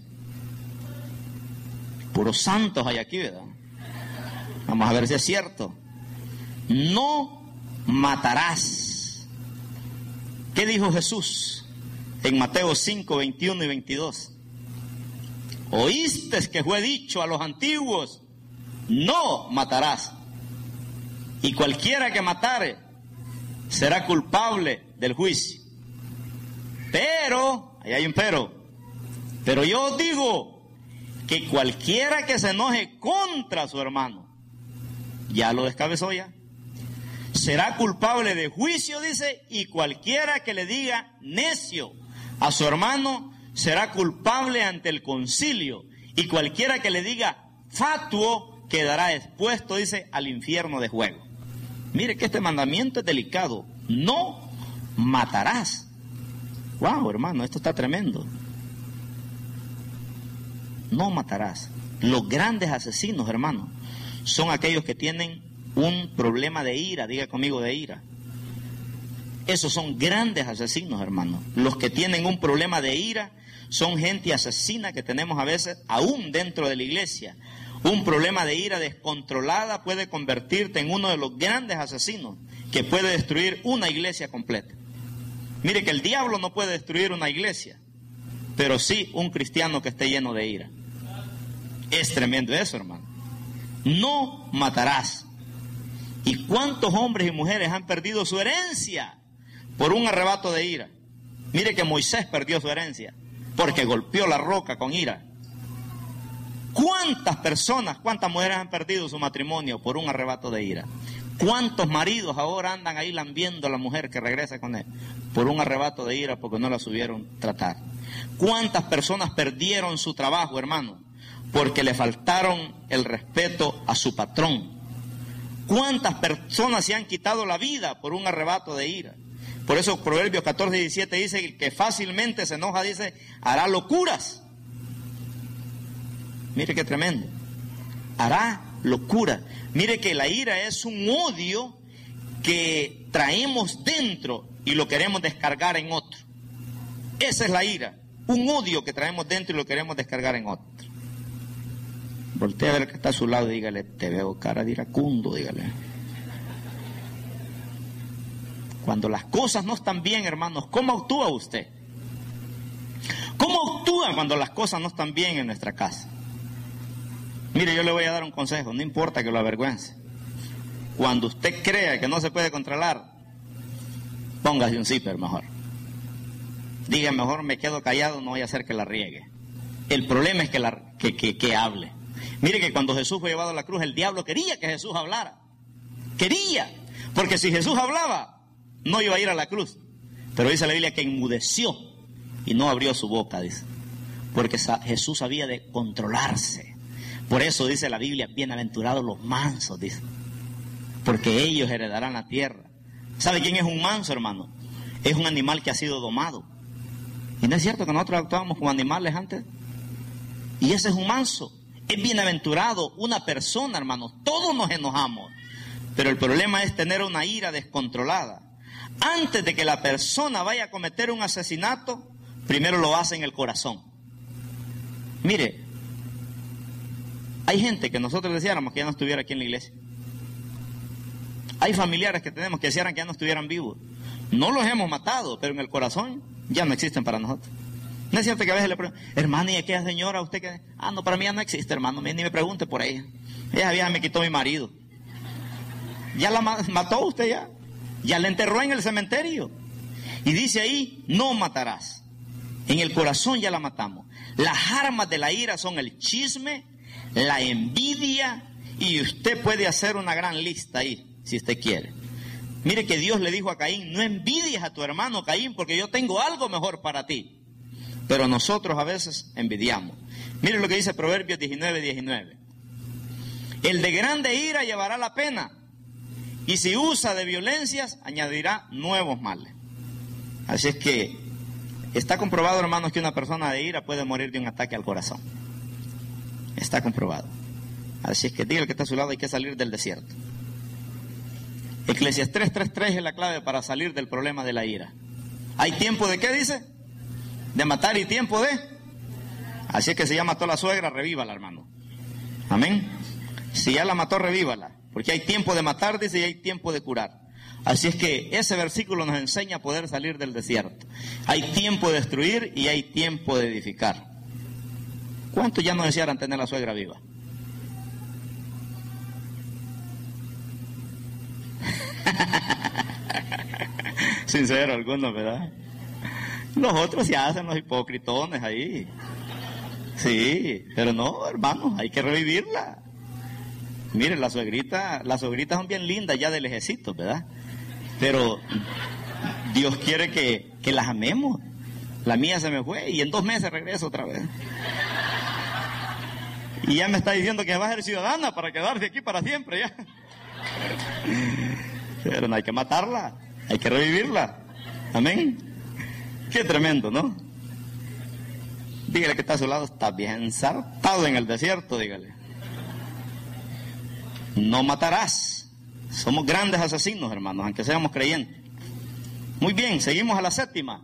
Puros santos hay aquí, ¿verdad? Vamos a ver si es cierto. No matarás. ¿Qué dijo Jesús en Mateo cinco, veintiuno y veintidós? Oíste que fue dicho a los antiguos, no matarás. Y cualquiera que matare será culpable del juicio. Pero, ahí hay un pero, pero yo os digo que cualquiera que se enoje contra su hermano, ya lo descabezó ya, será culpable de juicio, dice, y cualquiera que le diga necio a su hermano será culpable ante el concilio, y cualquiera que le diga fatuo quedará expuesto, dice, al infierno de fuego. Mire que este mandamiento es delicado. No matarás. Wow, hermano, esto está tremendo. No matarás. Los grandes asesinos, hermano, son aquellos que tienen un problema de ira. Diga conmigo, de ira. Esos son grandes asesinos, hermano. Los que tienen un problema de ira son gente asesina que tenemos a veces aún dentro de la iglesia. Un problema de ira descontrolada puede convertirte en uno de los grandes asesinos que puede destruir una iglesia completa. Mire que el diablo no puede destruir una iglesia, pero sí un cristiano que esté lleno de ira. Es tremendo eso, hermano. No matarás. ¿Y cuántos hombres y mujeres han perdido su herencia por un arrebato de ira? Mire que Moisés perdió su herencia porque golpeó la roca con ira. ¿Cuántas personas, cuántas mujeres han perdido su matrimonio por un arrebato de ira? ¿Cuántos maridos ahora andan ahí lambiendo a la mujer que regresa con él por un arrebato de ira porque no la supieron tratar? ¿Cuántas personas perdieron su trabajo, hermano, porque le faltaron el respeto a su patrón? ¿Cuántas personas se han quitado la vida por un arrebato de ira? Por eso Proverbios catorce, diecisiete dice que fácilmente se enoja, dice, hará locuras. Mire qué tremendo. Hará locura. Mire que la ira es un odio que traemos dentro y lo queremos descargar en otro. Esa es la ira. Un odio que traemos dentro y lo queremos descargar en otro. Voltea a ver que está a su lado y dígale, te veo cara de iracundo, dígale. Cuando las cosas no están bien, hermanos, ¿cómo actúa usted? ¿Cómo actúa cuando las cosas no están bien en nuestra casa? Mire, yo le voy a dar un consejo, no importa que lo avergüence. Cuando usted crea que no se puede controlar, póngase un zipper mejor. Diga, mejor me quedo callado, no voy a hacer que la riegue. El problema es que, la, que, que, que hable. Mire que cuando Jesús fue llevado a la cruz, el diablo quería que Jesús hablara. Quería, porque si Jesús hablaba, no iba a ir a la cruz. Pero dice la Biblia que enmudeció y no abrió su boca, dice. Porque Jesús sabía de controlarse. Por eso dice la Biblia, bienaventurados los mansos, dice. Porque ellos heredarán la tierra. ¿Sabe quién es un manso, hermano? Es un animal que ha sido domado. ¿Y no es cierto que nosotros actuábamos como animales antes? Y ese es un manso. Es bienaventurado una persona, hermano. Todos nos enojamos. Pero el problema es tener una ira descontrolada. Antes de que la persona vaya a cometer un asesinato, primero lo hace en el corazón. Mire, hay gente que nosotros deseáramos que ya no estuviera aquí en la iglesia. Hay familiares que tenemos que desearan que ya no estuvieran vivos. No los hemos matado, pero en el corazón ya no existen para nosotros. ¿No es cierto que a veces le preguntan, hermano, ¿y aquella señora usted que? Ah, no, para mí ya no existe, hermano, ni me pregunte por ella. Ella vieja me quitó mi marido. Ya la mató usted ya. Ya la enterró en el cementerio. Y dice ahí, no matarás. En el corazón ya la matamos. Las armas de la ira son el chisme, la envidia, y usted puede hacer una gran lista ahí, si usted quiere. Mire que Dios le dijo a Caín, no envidies a tu hermano Caín, porque yo tengo algo mejor para ti. Pero nosotros a veces envidiamos. Mire lo que dice Proverbios diecinueve, diecinueve. El de grande ira llevará la pena, y si usa de violencias, añadirá nuevos males. Así es que está comprobado, hermanos, que una persona de ira puede morir de un ataque al corazón. Está comprobado. Así es que diga el que está a su lado, hay que salir del desierto. Eclesiastés tres, tres, tres es la clave para salir del problema de la ira. ¿Hay tiempo de qué dice? De matar y tiempo de... Así es que si ya mató a la suegra, revívala, hermano. Amén. Si ya la mató, revívala. Porque hay tiempo de matar, dice, y hay tiempo de curar. Así es que ese versículo nos enseña a poder salir del desierto. Hay tiempo de destruir y hay tiempo de edificar. ¿Cuántos ya no desearan tener la suegra viva? Sincero algunos, ¿verdad? Los otros se hacen los hipocritones ahí. Sí, pero no, hermanos, hay que revivirla. Miren, la suegrita, las suegritas son bien lindas ya de lejecitos, ¿verdad? Pero Dios quiere que, que las amemos. La mía se me fue y en dos meses regreso otra vez. Y ya me está diciendo que va a ser ciudadana para quedarse aquí para siempre ya. Pero no hay que matarla, hay que revivirla. Amén. Qué tremendo, ¿no? Dígale que está a su lado, está bien ensartado en el desierto, dígale. No matarás. Somos grandes asesinos, hermanos, aunque seamos creyentes. Muy bien, seguimos a la séptima.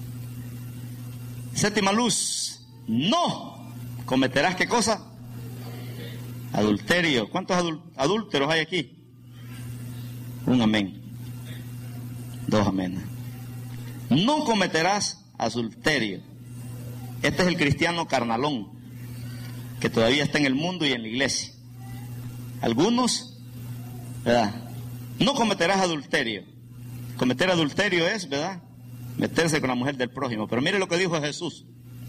Séptima luz. No cometerás, ¿qué cosa? Adulterio. ¿Cuántos adul- adúlteros hay aquí? Un amén. Dos amén. No cometerás adulterio. Este es el cristiano carnalón, que todavía está en el mundo y en la iglesia. Algunos, ¿verdad? No cometerás adulterio. Cometer adulterio es, ¿verdad?, meterse con la mujer del prójimo. Pero mire lo que dijo Jesús.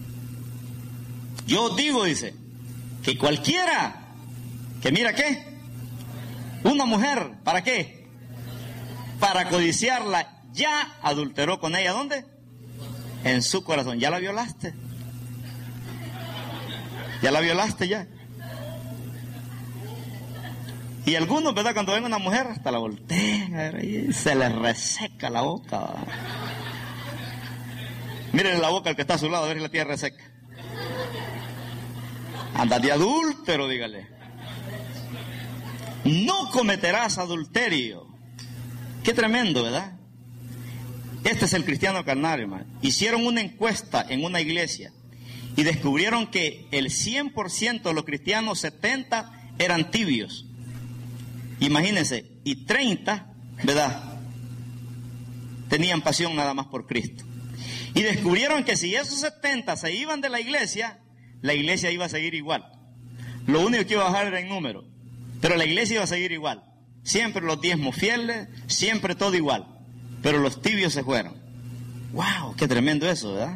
Yo digo, dice, que cualquiera que mira qué, una mujer, ¿para qué? Para codiciarla, ya adulteró con ella. ¿Dónde? En su corazón. Ya la violaste. Ya la violaste ya. Y algunos, ¿verdad?, cuando ven a una mujer, hasta la voltean y se les reseca la boca. Miren la boca al que está a su lado, a ver si la tiene reseca. Anda de adúltero, dígale. No cometerás adulterio. Qué tremendo, ¿verdad? Este es el cristiano carnal, hermano. Hicieron una encuesta en una iglesia y descubrieron que el cien por ciento de los cristianos, setenta eran tibios. Imagínense, y treinta, ¿verdad?, tenían pasión nada más por Cristo. Y descubrieron que si esos setenta se iban de la iglesia, la iglesia iba a seguir igual. Lo único que iba a bajar era en número, pero la iglesia iba a seguir igual. Siempre los diezmos fieles, siempre todo igual. Pero los tibios se fueron. ¡Wow! ¡Qué tremendo eso!, ¿verdad?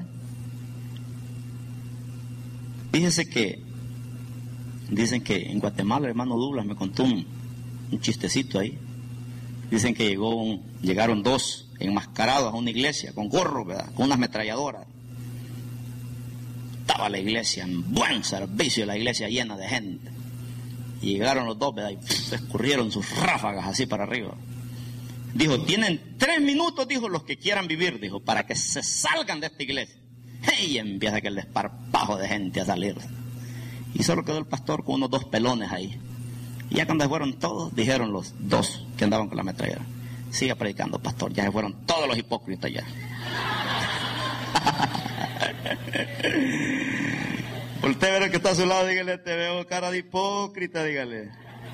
Fíjese que dicen que en Guatemala, el hermano Douglas me contó un, un chistecito ahí. Dicen que llegó un, llegaron dos enmascarados a una iglesia con gorro, ¿verdad?, con unas ametralladoras. Estaba la iglesia en buen servicio, la iglesia llena de gente. Y llegaron los dos, ¿verdad?, y pff, escurrieron sus ráfagas así para arriba. Dijo, tienen tres minutos, dijo, los que quieran vivir, dijo, para que se salgan de esta iglesia. Y empieza aquel desparpajo de gente a salir. Y solo quedó el pastor con unos dos pelones ahí. Y ya cuando se fueron todos, dijeron los dos que andaban con la metrallera, siga predicando, pastor, ya se fueron todos los hipócritas ya. Voltea a ver al que está a su lado, dígale, te veo cara de hipócrita, dígale.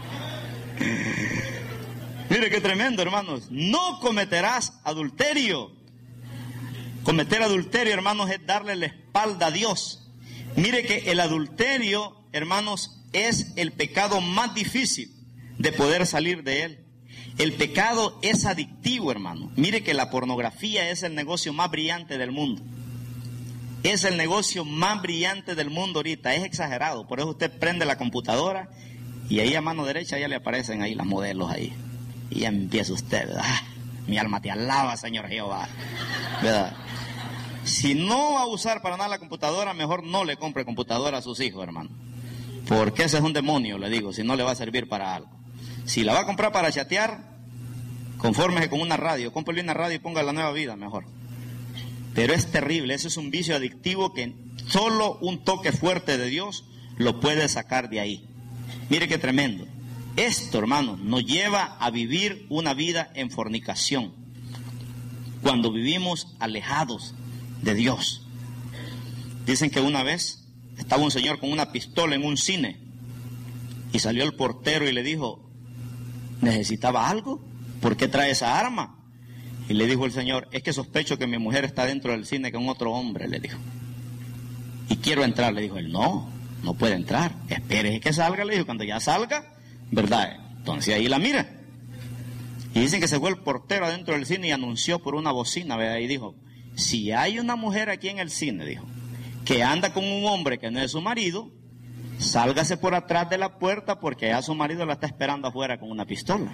Mire qué tremendo, hermanos. No cometerás adulterio. Cometer adulterio, hermanos, es darle la espalda a Dios. Mire que el adulterio, hermanos, es el pecado más difícil de poder salir de él. El pecado es adictivo, hermano. Mire que la pornografía es el negocio más brillante del mundo. Es el negocio más brillante del mundo ahorita. Es exagerado. Por eso usted prende la computadora y ahí a mano derecha ya le aparecen ahí las modelos ahí. Y ya empieza usted, ¿verdad? Ah, mi alma te alaba, Señor Jehová, ¿verdad? Si no va a usar para nada la computadora, mejor no le compre computadora a sus hijos, hermano. Porque ese es un demonio, le digo, si no le va a servir para algo. Si la va a comprar para chatear, confórmese con una radio. Cómprele una radio y ponga La Nueva Vida mejor. Pero es terrible, eso es un vicio adictivo que solo un toque fuerte de Dios lo puede sacar de ahí. Mire qué tremendo. Esto, hermano, nos lleva a vivir una vida en fornicación. Cuando vivimos alejados de Dios. Dicen que una vez estaba un señor con una pistola en un cine y salió el portero y le dijo, ¿necesitaba algo? ¿Por qué trae esa arma? Y le dijo el señor, es que sospecho que mi mujer está dentro del cine con otro hombre, le dijo. Y quiero entrar, le dijo él, no, no puede entrar, espere que salga, le dijo, cuando ya salga, ¿verdad? Entonces ahí la mira. Y dicen que se fue el portero adentro del cine y anunció por una bocina, ¿verdad? Y dijo, si hay una mujer aquí en el cine, dijo, que anda con un hombre que no es su marido, sálgase por atrás de la puerta porque ya su marido la está esperando afuera con una pistola.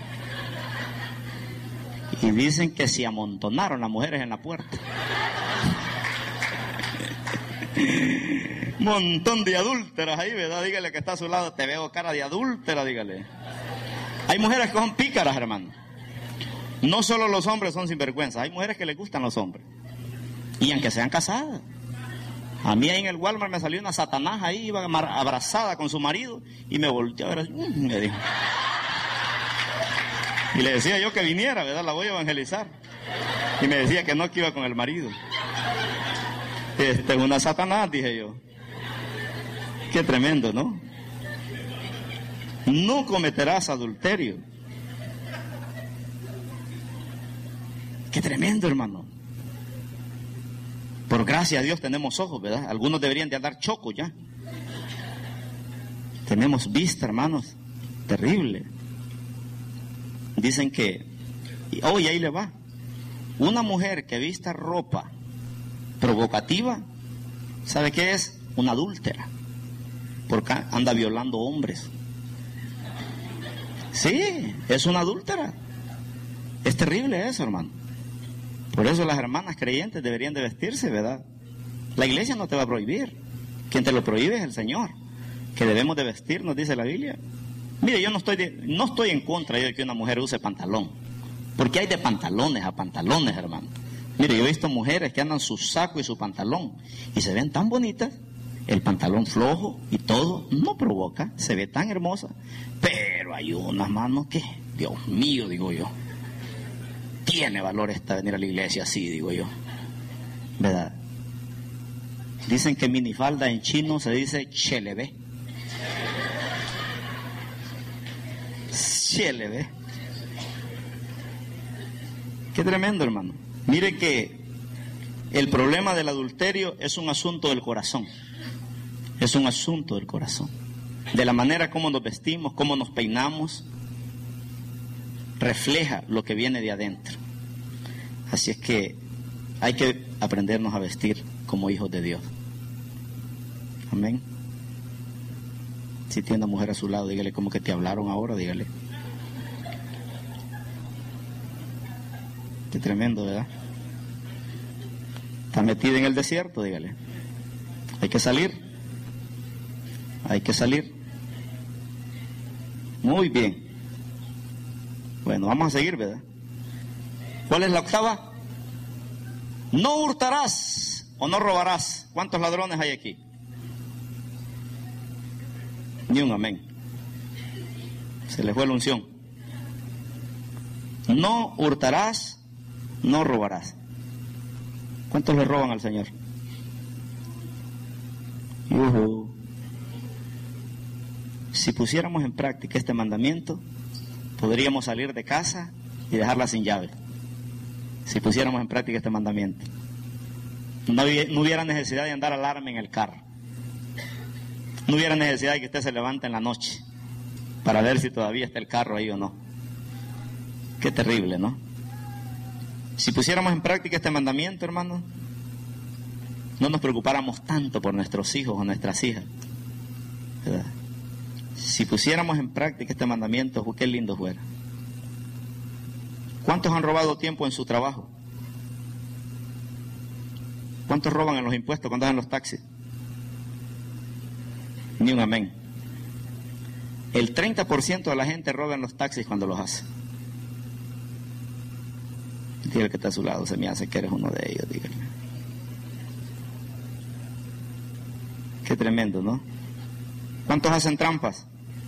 Y dicen que se amontonaron las mujeres en la puerta. Montón de adúlteras ahí, ¿verdad? Dígale que está a su lado, te veo cara de adúltera, dígale. Hay mujeres que son pícaras, hermano. No solo los hombres son sinvergüenzas, hay mujeres que les gustan los hombres. Y aunque sean casadas. A mí ahí en el Walmart me salió una satanás ahí, iba abrazada con su marido, y me volteó a ver, mmm, me dijo. Y le decía yo que viniera, ¿verdad? La voy a evangelizar. Y me decía que no, que iba con el marido. Este, una satanás, dije yo. Qué tremendo, ¿no? No cometerás adulterio. Qué tremendo, hermano. Por gracia a Dios tenemos ojos, ¿verdad? Algunos deberían de andar chocos ya. Tenemos vista, hermanos. Terrible. Dicen que, oh, y ahí le va. Una mujer que vista ropa provocativa, ¿sabe qué es? Una adúltera. Porque anda violando hombres. Sí, es una adúltera. Es terrible eso, hermano. Por eso las hermanas creyentes deberían de vestirse, ¿verdad? La iglesia no te va a prohibir. Quien te lo prohíbe es el Señor. Que debemos de vestirnos, dice la Biblia. Mire, yo no estoy, de, no estoy en contra de que una mujer use pantalón. Porque hay de pantalones a pantalones, hermano. Mire, yo he visto mujeres que andan su saco y su pantalón y se ven tan bonitas. El pantalón flojo y todo no provoca, se ve tan hermosa. Pero hay unas manos que, Dios mío, digo yo. Tiene valor esta venir a la iglesia así, digo yo. ¿Verdad? Dicen que minifalda en chino se dice chelebe. Chelebe. Qué tremendo, hermano. Mire que el problema del adulterio es un asunto del corazón. Es un asunto del corazón. De la manera como nos vestimos, cómo nos peinamos, refleja lo que viene de adentro. Así es que hay que aprendernos a vestir como hijos de Dios. Amén. Si tiene una mujer a su lado, dígale como que te hablaron ahora, dígale. Qué tremendo, ¿verdad? Está metida en el desierto, dígale. Hay que salir. Hay que salir. Muy bien. Bueno, vamos a seguir, ¿verdad? ¿Cuál es la octava? No hurtarás o no robarás. ¿Cuántos ladrones hay aquí? Ni un amén. Se les fue la unción. No hurtarás, no robarás. ¿Cuántos le roban al Señor? Uh-huh. Si pusiéramos en práctica este mandamiento, podríamos salir de casa y dejarla sin llave. Si pusiéramos en práctica este mandamiento, no, no hubiera necesidad de andar alarma en el carro. No hubiera necesidad de que usted se levante en la noche para ver si todavía está el carro ahí o no. Qué terrible, ¿no? Si pusiéramos en práctica este mandamiento, hermano, no nos preocupáramos tanto por nuestros hijos o nuestras hijas, ¿verdad? Si pusiéramos en práctica este mandamiento, qué lindo fuera. ¿Cuántos han robado tiempo en su trabajo? ¿Cuántos roban en los impuestos cuando andan en los taxis? Ni un amén. El treinta por ciento de la gente roba en los taxis cuando los hace. Dígale que está a su lado, se me hace que eres uno de ellos, dígale. Qué tremendo, ¿no? ¿Cuántos hacen trampas?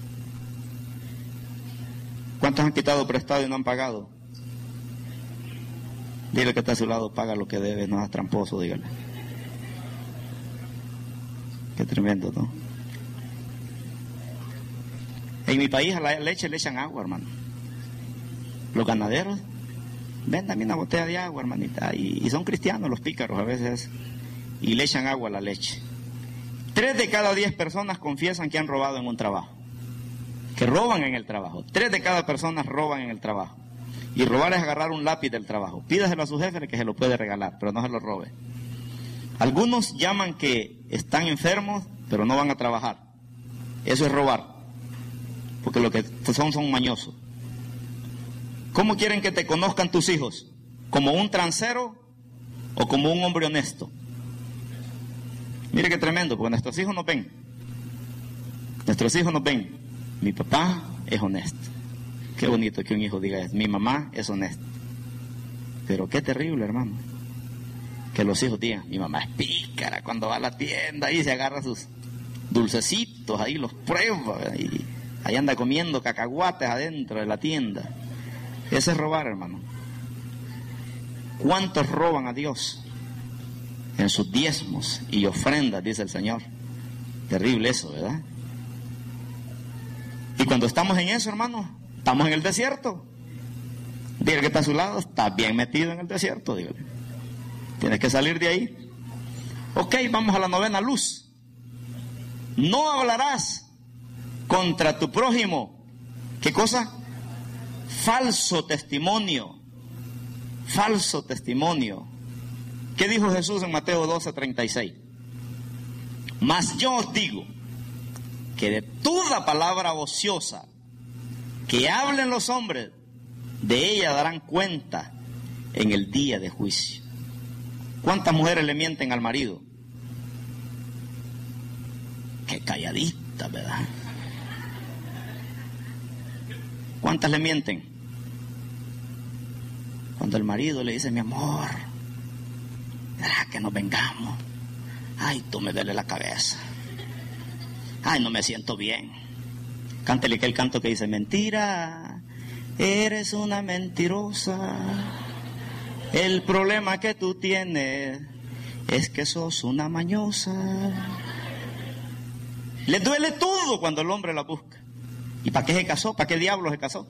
¿Cuántos han quitado prestado y no han pagado? Dígale que está a su lado, paga lo que debe, no es tramposo, dígale. Qué tremendo, ¿no? En mi país a la leche le echan agua, hermano. Los ganaderos, véndame una botella de agua, hermanita. Y, y son cristianos los pícaros a veces. Y le echan agua a la leche. Tres de cada diez personas confiesan que han robado en un trabajo. Que roban en el trabajo. Tres de cada persona roban en el trabajo. Y robar es agarrar un lápiz del trabajo. Pídaselo a su jefe que se lo puede regalar, pero no se lo robe. Algunos llaman que están enfermos, pero no van a trabajar. Eso es robar. Porque lo que son son mañosos. ¿Cómo quieren que te conozcan tus hijos? ¿Como un transero o como un hombre honesto? Mire qué tremendo, porque nuestros hijos nos ven. Nuestros hijos nos ven. Mi papá es honesto. Qué bonito que un hijo diga eso. Mi mamá es honesta. Pero qué terrible, hermano. que los hijos digan, mi mamá es pícara, cuando va a la tienda ahí se agarra sus dulcecitos, ahí los prueba, y ahí anda comiendo cacahuates adentro de la tienda. Ese es robar, hermano. ¿Cuántos roban a Dios en sus diezmos y ofrendas, dice el Señor? Terrible eso, ¿verdad? Y cuando estamos en eso, hermano, estamos en el desierto. Dígale que está a su lado, está bien metido en el desierto, dígale. Tienes que salir de ahí. Ok, vamos a la novena luz. No hablarás contra tu prójimo. ¿Qué cosa? Falso testimonio. Falso testimonio. ¿Qué dijo Jesús en Mateo doce, treinta y seis? Mas yo os digo que de toda palabra ociosa que hablen los hombres, de ella darán cuenta en el día de juicio. ¿Cuántas mujeres le mienten al marido? Qué calladita, ¿verdad? ¿Cuántas le mienten? Cuando el marido le dice, mi amor, deja que nos vengamos. Ay, tú me duele la cabeza. Ay, no me siento bien. Cántele aquel canto que dice, mentira, eres una mentirosa. El problema que tú tienes es que sos una mañosa. Le duele todo cuando el hombre la busca. ¿Y para qué se casó? ¿Para qué diablo se casó?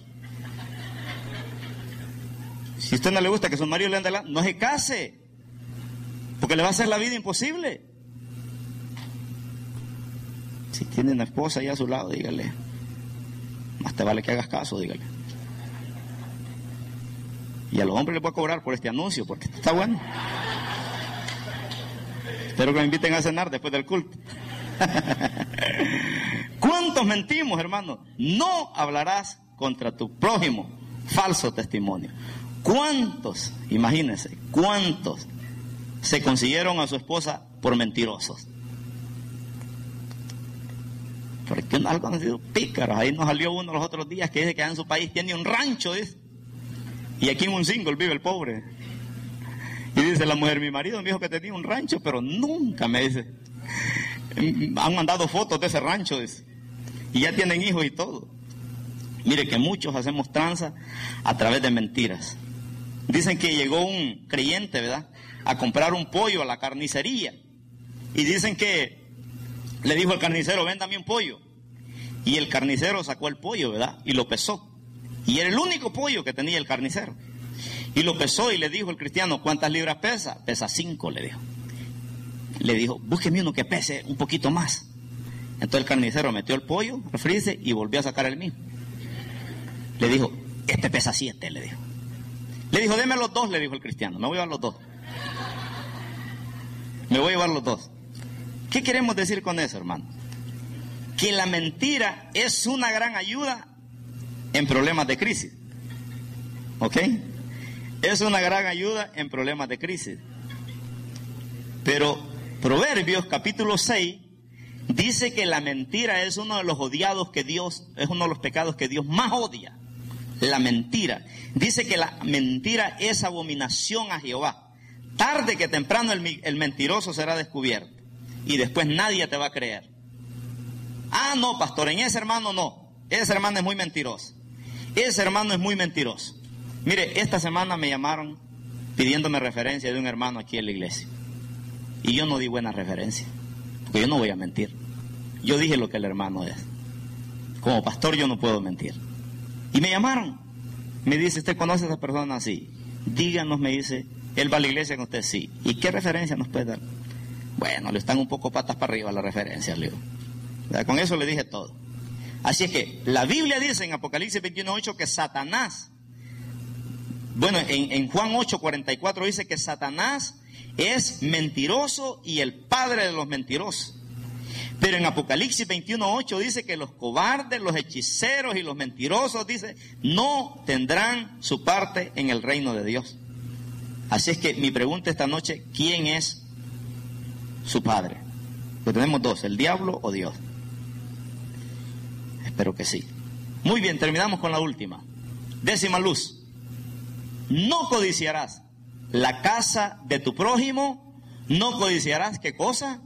Si a usted no le gusta que su marido le ande la... no se case, porque le va a hacer la vida imposible. Si tiene una esposa ahí a su lado, dígale, más te vale que hagas caso, dígale. Y a los hombres les voy a cobrar por este anuncio, porque está bueno. Espero que me inviten a cenar después del culto. ¿Cuántos mentimos, hermano? No hablarás contra tu prójimo. Falso testimonio. ¿Cuántos, imagínense, cuántos se consiguieron a su esposa por mentirosos? Porque algo han sido pícaros. Ahí nos salió uno los otros días que dice que en su país tiene un rancho, dice. Y aquí en un single vive el pobre. Y dice la mujer, mi marido me dijo que tenía un rancho, pero nunca me dice. Han mandado fotos de ese rancho, dice. Y ya tienen hijos y todo. Mire que muchos hacemos tranza a través de mentiras. Dicen que llegó un creyente, ¿verdad?, a comprar un pollo a la carnicería. Y dicen que le dijo al carnicero, véndame un pollo. Y el carnicero sacó el pollo, ¿verdad?, y lo pesó. Y era el único pollo que tenía el carnicero. Y lo pesó y le dijo el cristiano, ¿cuántas libras pesa? Pesa cinco, le dijo. Le dijo, búsqueme uno que pese un poquito más. Entonces el carnicero metió el pollo, refríese y volvió a sacar el mismo. Le dijo, este pesa siete, le dijo. Le dijo, deme los dos, le dijo el cristiano, me voy a llevar los dos. Me voy a llevar los dos. ¿Qué queremos decir con eso, hermano? Que la mentira es una gran ayuda en problemas de crisis. ¿Ok? Es una gran ayuda en problemas de crisis. Pero Proverbios capítulo seis dice que la mentira es uno de los odiados que Dios, es uno de los pecados que Dios más odia. La mentira. Dice que la mentira es abominación a Jehová. Tarde que temprano el, el mentiroso será descubierto. Y después nadie te va a creer. Ah, no, pastor, en ese hermano no. Ese hermano es muy mentiroso. Ese hermano es muy mentiroso. Mire, esta semana me llamaron pidiéndome referencia de un hermano aquí en la iglesia. Y yo no di buena referencia, porque yo no voy a mentir. Yo dije lo que el hermano es. Como pastor yo no puedo mentir. Y me llamaron. Me dice, ¿usted conoce a esa persona? Sí. Díganos, me dice, ¿él va a la iglesia con usted? Sí. ¿Y qué referencia nos puede dar? Bueno, le están un poco patas para arriba las referencias, le digo. Con eso le dije todo. Así es que la Biblia dice en Apocalipsis veintiuno ocho que Satanás, bueno, en, en Juan ocho cuarenta y cuatro dice que Satanás es mentiroso y el padre de los mentirosos. Pero en Apocalipsis veintiuno ocho dice que los cobardes, los hechiceros y los mentirosos, dice, no tendrán su parte en el reino de Dios. Así es que mi pregunta esta noche, ¿quién es su padre? Pues tenemos dos, el diablo o Dios. Espero que sí. Muy bien, terminamos con la última. Décima luz. No codiciarás la casa de tu prójimo, no codiciarás, ¿qué cosa?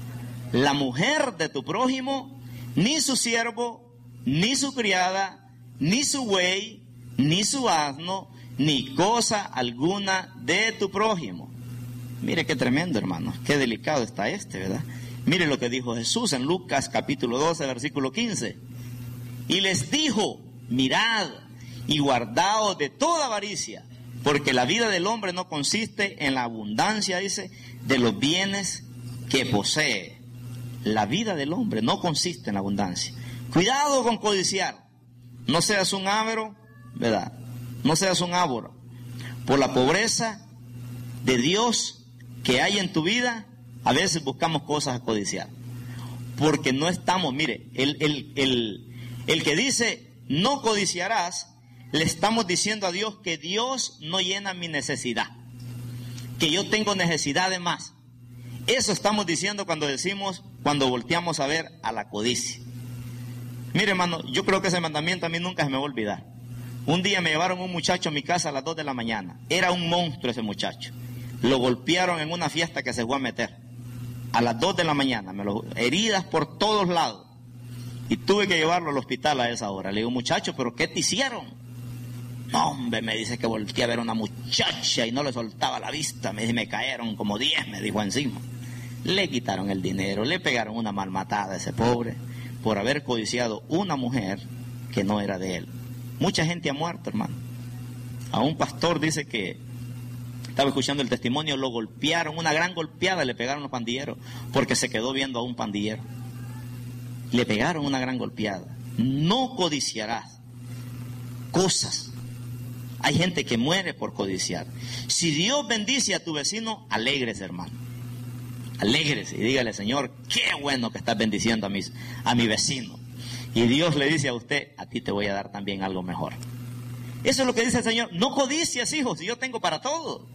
La mujer de tu prójimo, ni su siervo, ni su criada, ni su buey, ni su asno, ni cosa alguna de tu prójimo. Mire qué tremendo, hermanos, qué delicado está este, ¿verdad? Mire lo que dijo Jesús en Lucas capítulo doce, versículo quince. Y les dijo, mirad y guardaos de toda avaricia, porque la vida del hombre no consiste en la abundancia, dice, de los bienes que posee. La vida del hombre no consiste en la abundancia. Cuidado con codiciar. No seas un avaro, ¿verdad? No seas un avaro. Por la pobreza de Dios que hay en tu vida, a veces buscamos cosas a codiciar. Porque no estamos, mire, el, el, el, el que dice no codiciarás, le estamos diciendo a Dios que Dios no llena mi necesidad, que yo tengo necesidad de más. Eso estamos diciendo cuando decimos, cuando volteamos a ver a la codicia. Mire, hermano, yo creo que ese mandamiento a mí nunca se me va a olvidar. Un día me llevaron un muchacho a mi casa a las dos de la mañana. Era un monstruo ese muchacho. Lo golpearon en una fiesta que se fue a meter. A las dos de la mañana, me lo, heridas por todos lados. Y tuve que llevarlo al hospital a esa hora. Le digo, muchacho, ¿pero qué te hicieron? No, hombre, me dice que volteé a ver a una muchacha y no le soltaba la vista. Me dice, me cayeron como diez, me dijo encima. Le quitaron el dinero, le pegaron una malmatada a ese pobre por haber codiciado una mujer que no era de él. Mucha gente ha muerto, hermano. A un pastor dice que estaba escuchando el testimonio, lo golpearon, una gran golpeada le pegaron los pandilleros porque se quedó viendo a un pandillero. Le pegaron una gran golpeada. No codiciarás cosas. Hay gente que muere por codiciar. Si Dios bendice a tu vecino, alégrese, hermano. Alégrese y dígale, Señor, qué bueno que estás bendiciendo a, mis, a mi vecino. Y Dios le dice a usted, a ti te voy a dar también algo mejor. Eso es lo que dice el Señor. No codicias, hijos, si yo tengo para todo.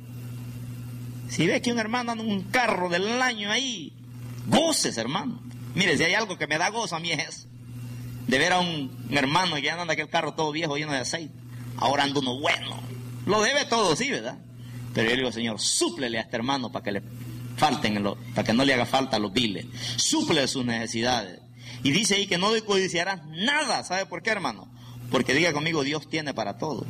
Si ves que un hermano anda en un carro del año ahí, goces, hermano. Mire, si hay algo que me da gozo a mí es eso. De ver a un hermano que anda en aquel carro todo viejo, lleno de aceite. Ahora anda uno bueno. Lo debe todo, sí, ¿verdad? Pero yo le digo, Señor, súplele a este hermano para que le falten, lo, para que no le haga falta los biles. Súplele sus necesidades. Y dice ahí que no le codiciarás nada. ¿Sabe por qué, hermano? Porque diga conmigo, Dios tiene para todo.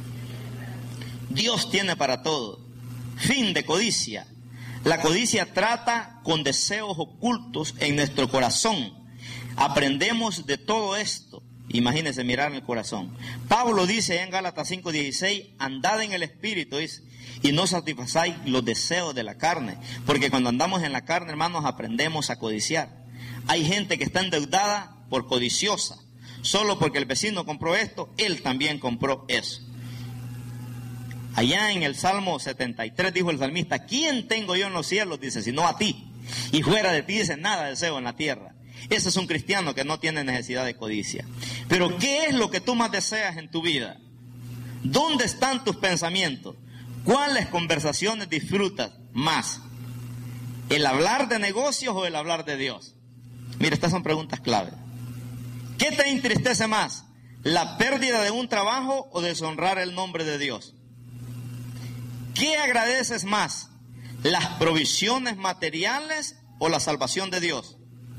Dios tiene para todo. Fin de codicia. La codicia trata con deseos ocultos en nuestro corazón. Aprendemos de todo esto. Imagínense mirar el corazón. Pablo dice en Gálatas cinco dieciséis, andad en el Espíritu, dice, y no satisfazáis los deseos de la carne. Porque cuando andamos en la carne, hermanos, aprendemos a codiciar. Hay gente que está endeudada por codiciosa. Solo porque el vecino compró esto, él también compró eso. Allá en el Salmo setenta y tres dijo el salmista, ¿quién tengo yo en los cielos? Dice, sino a ti. Y fuera de ti, dice, nada deseo en la tierra. Ese es un cristiano que no tiene necesidad de codicia. Pero ¿qué es lo que tú más deseas en tu vida? ¿Dónde están tus pensamientos? ¿Cuáles conversaciones disfrutas más? ¿El hablar de negocios o el hablar de Dios? Mira, estas son preguntas clave. ¿Qué te entristece más? ¿La pérdida de un trabajo o deshonrar el nombre de Dios? ¿Qué agradeces más? ¿Las provisiones materiales o la salvación de Dios?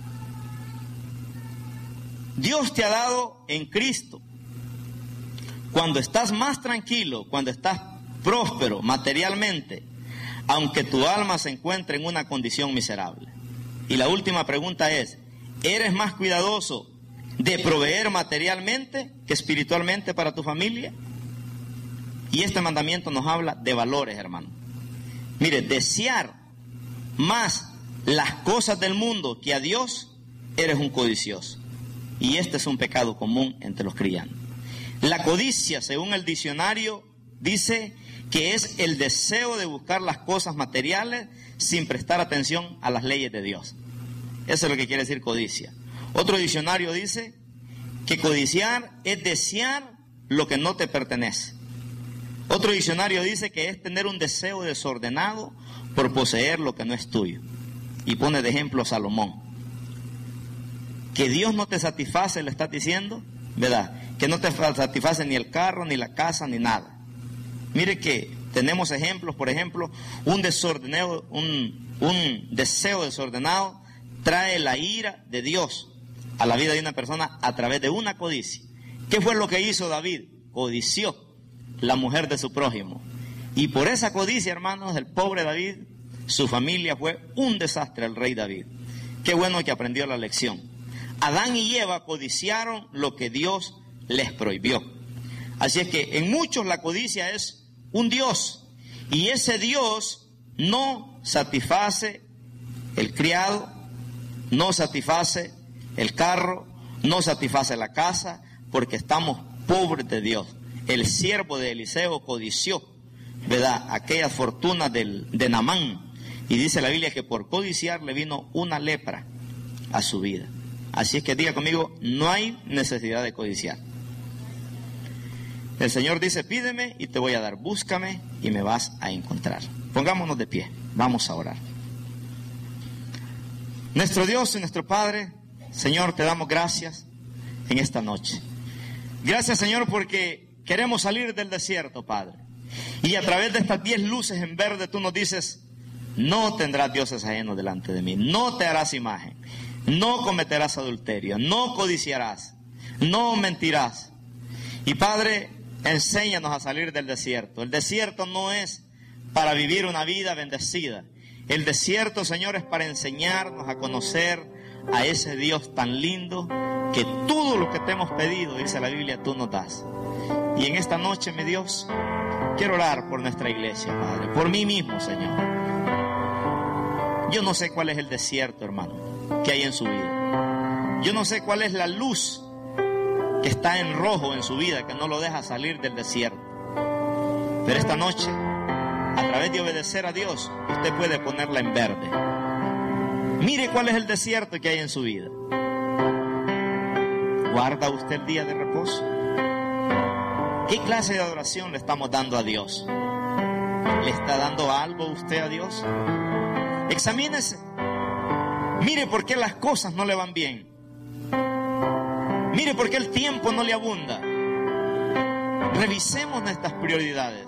Dios te ha dado en Cristo. Cuando estás más tranquilo, cuando estás próspero materialmente, aunque tu alma se encuentre en una condición miserable. Y la última pregunta es, ¿eres más cuidadoso de proveer materialmente que espiritualmente para tu familia? Y este mandamiento nos habla de valores, hermano. Mire, desear más las cosas del mundo que a Dios, eres un codicioso. Y este es un pecado común entre los cristianos. La codicia, según el diccionario, dice que es el deseo de buscar las cosas materiales sin prestar atención a las leyes de Dios. Eso es lo que quiere decir codicia. Otro diccionario dice que codiciar es desear lo que no te pertenece. Otro diccionario dice que es tener un deseo desordenado por poseer lo que no es tuyo. Y pone de ejemplo Salomón. Que Dios no te satisface, le estás diciendo, ¿verdad? Que no te satisface ni el carro, ni la casa, ni nada. Mire que tenemos ejemplos, por ejemplo, un desordenado, un, un deseo desordenado trae la ira de Dios a la vida de una persona a través de una codicia. ¿Qué fue lo que hizo David? Codició la mujer de su prójimo. Y por esa codicia, hermanos, el pobre David, su familia fue un desastre, el rey David. Qué bueno que aprendió la lección. Adán y Eva codiciaron lo que Dios les prohibió. Así es que en muchos la codicia es un Dios, y ese Dios no satisface el criado, no satisface el carro, no satisface la casa, porque estamos pobres de Dios. El siervo de Eliseo codició, ¿verdad?, aquellas fortunas del, de Naamán, y dice la Biblia que por codiciar le vino una lepra a su vida. Así es que diga conmigo, no hay necesidad de codiciar. El Señor dice, pídeme y te voy a dar, búscame y me vas a encontrar. Pongámonos de pie, vamos a orar. Nuestro Dios y nuestro Padre, Señor, te damos gracias en esta noche. Gracias, Señor, porque queremos salir del desierto, Padre. Y a través de estas diez luces en verde tú nos dices, no tendrás dioses ajenos delante de mí, no te harás imagen, no cometerás adulterio, no codiciarás, no mentirás. Y Padre, enséñanos a salir del desierto. El desierto no es para vivir una vida bendecida. El desierto, Señor, es para enseñarnos a conocer a ese Dios tan lindo que todo lo que te hemos pedido, dice la Biblia, tú nos das. Y en esta noche, mi Dios, quiero orar por nuestra iglesia, Padre, por mí mismo, Señor. Yo no sé cuál es el desierto, hermano, que hay en su vida. Yo no sé cuál es la luz que está en rojo en su vida, que no lo deja salir del desierto. Pero esta noche, a través de obedecer a Dios, usted puede ponerla en verde. Mire cuál es el desierto que hay en su vida. ¿Guarda usted el día de reposo? ¿Qué clase de adoración le estamos dando a Dios? ¿Le está dando algo usted a Dios? Examínese. Mire por qué las cosas no le van bien. Mire por qué el tiempo no le abunda. Revisemos nuestras prioridades.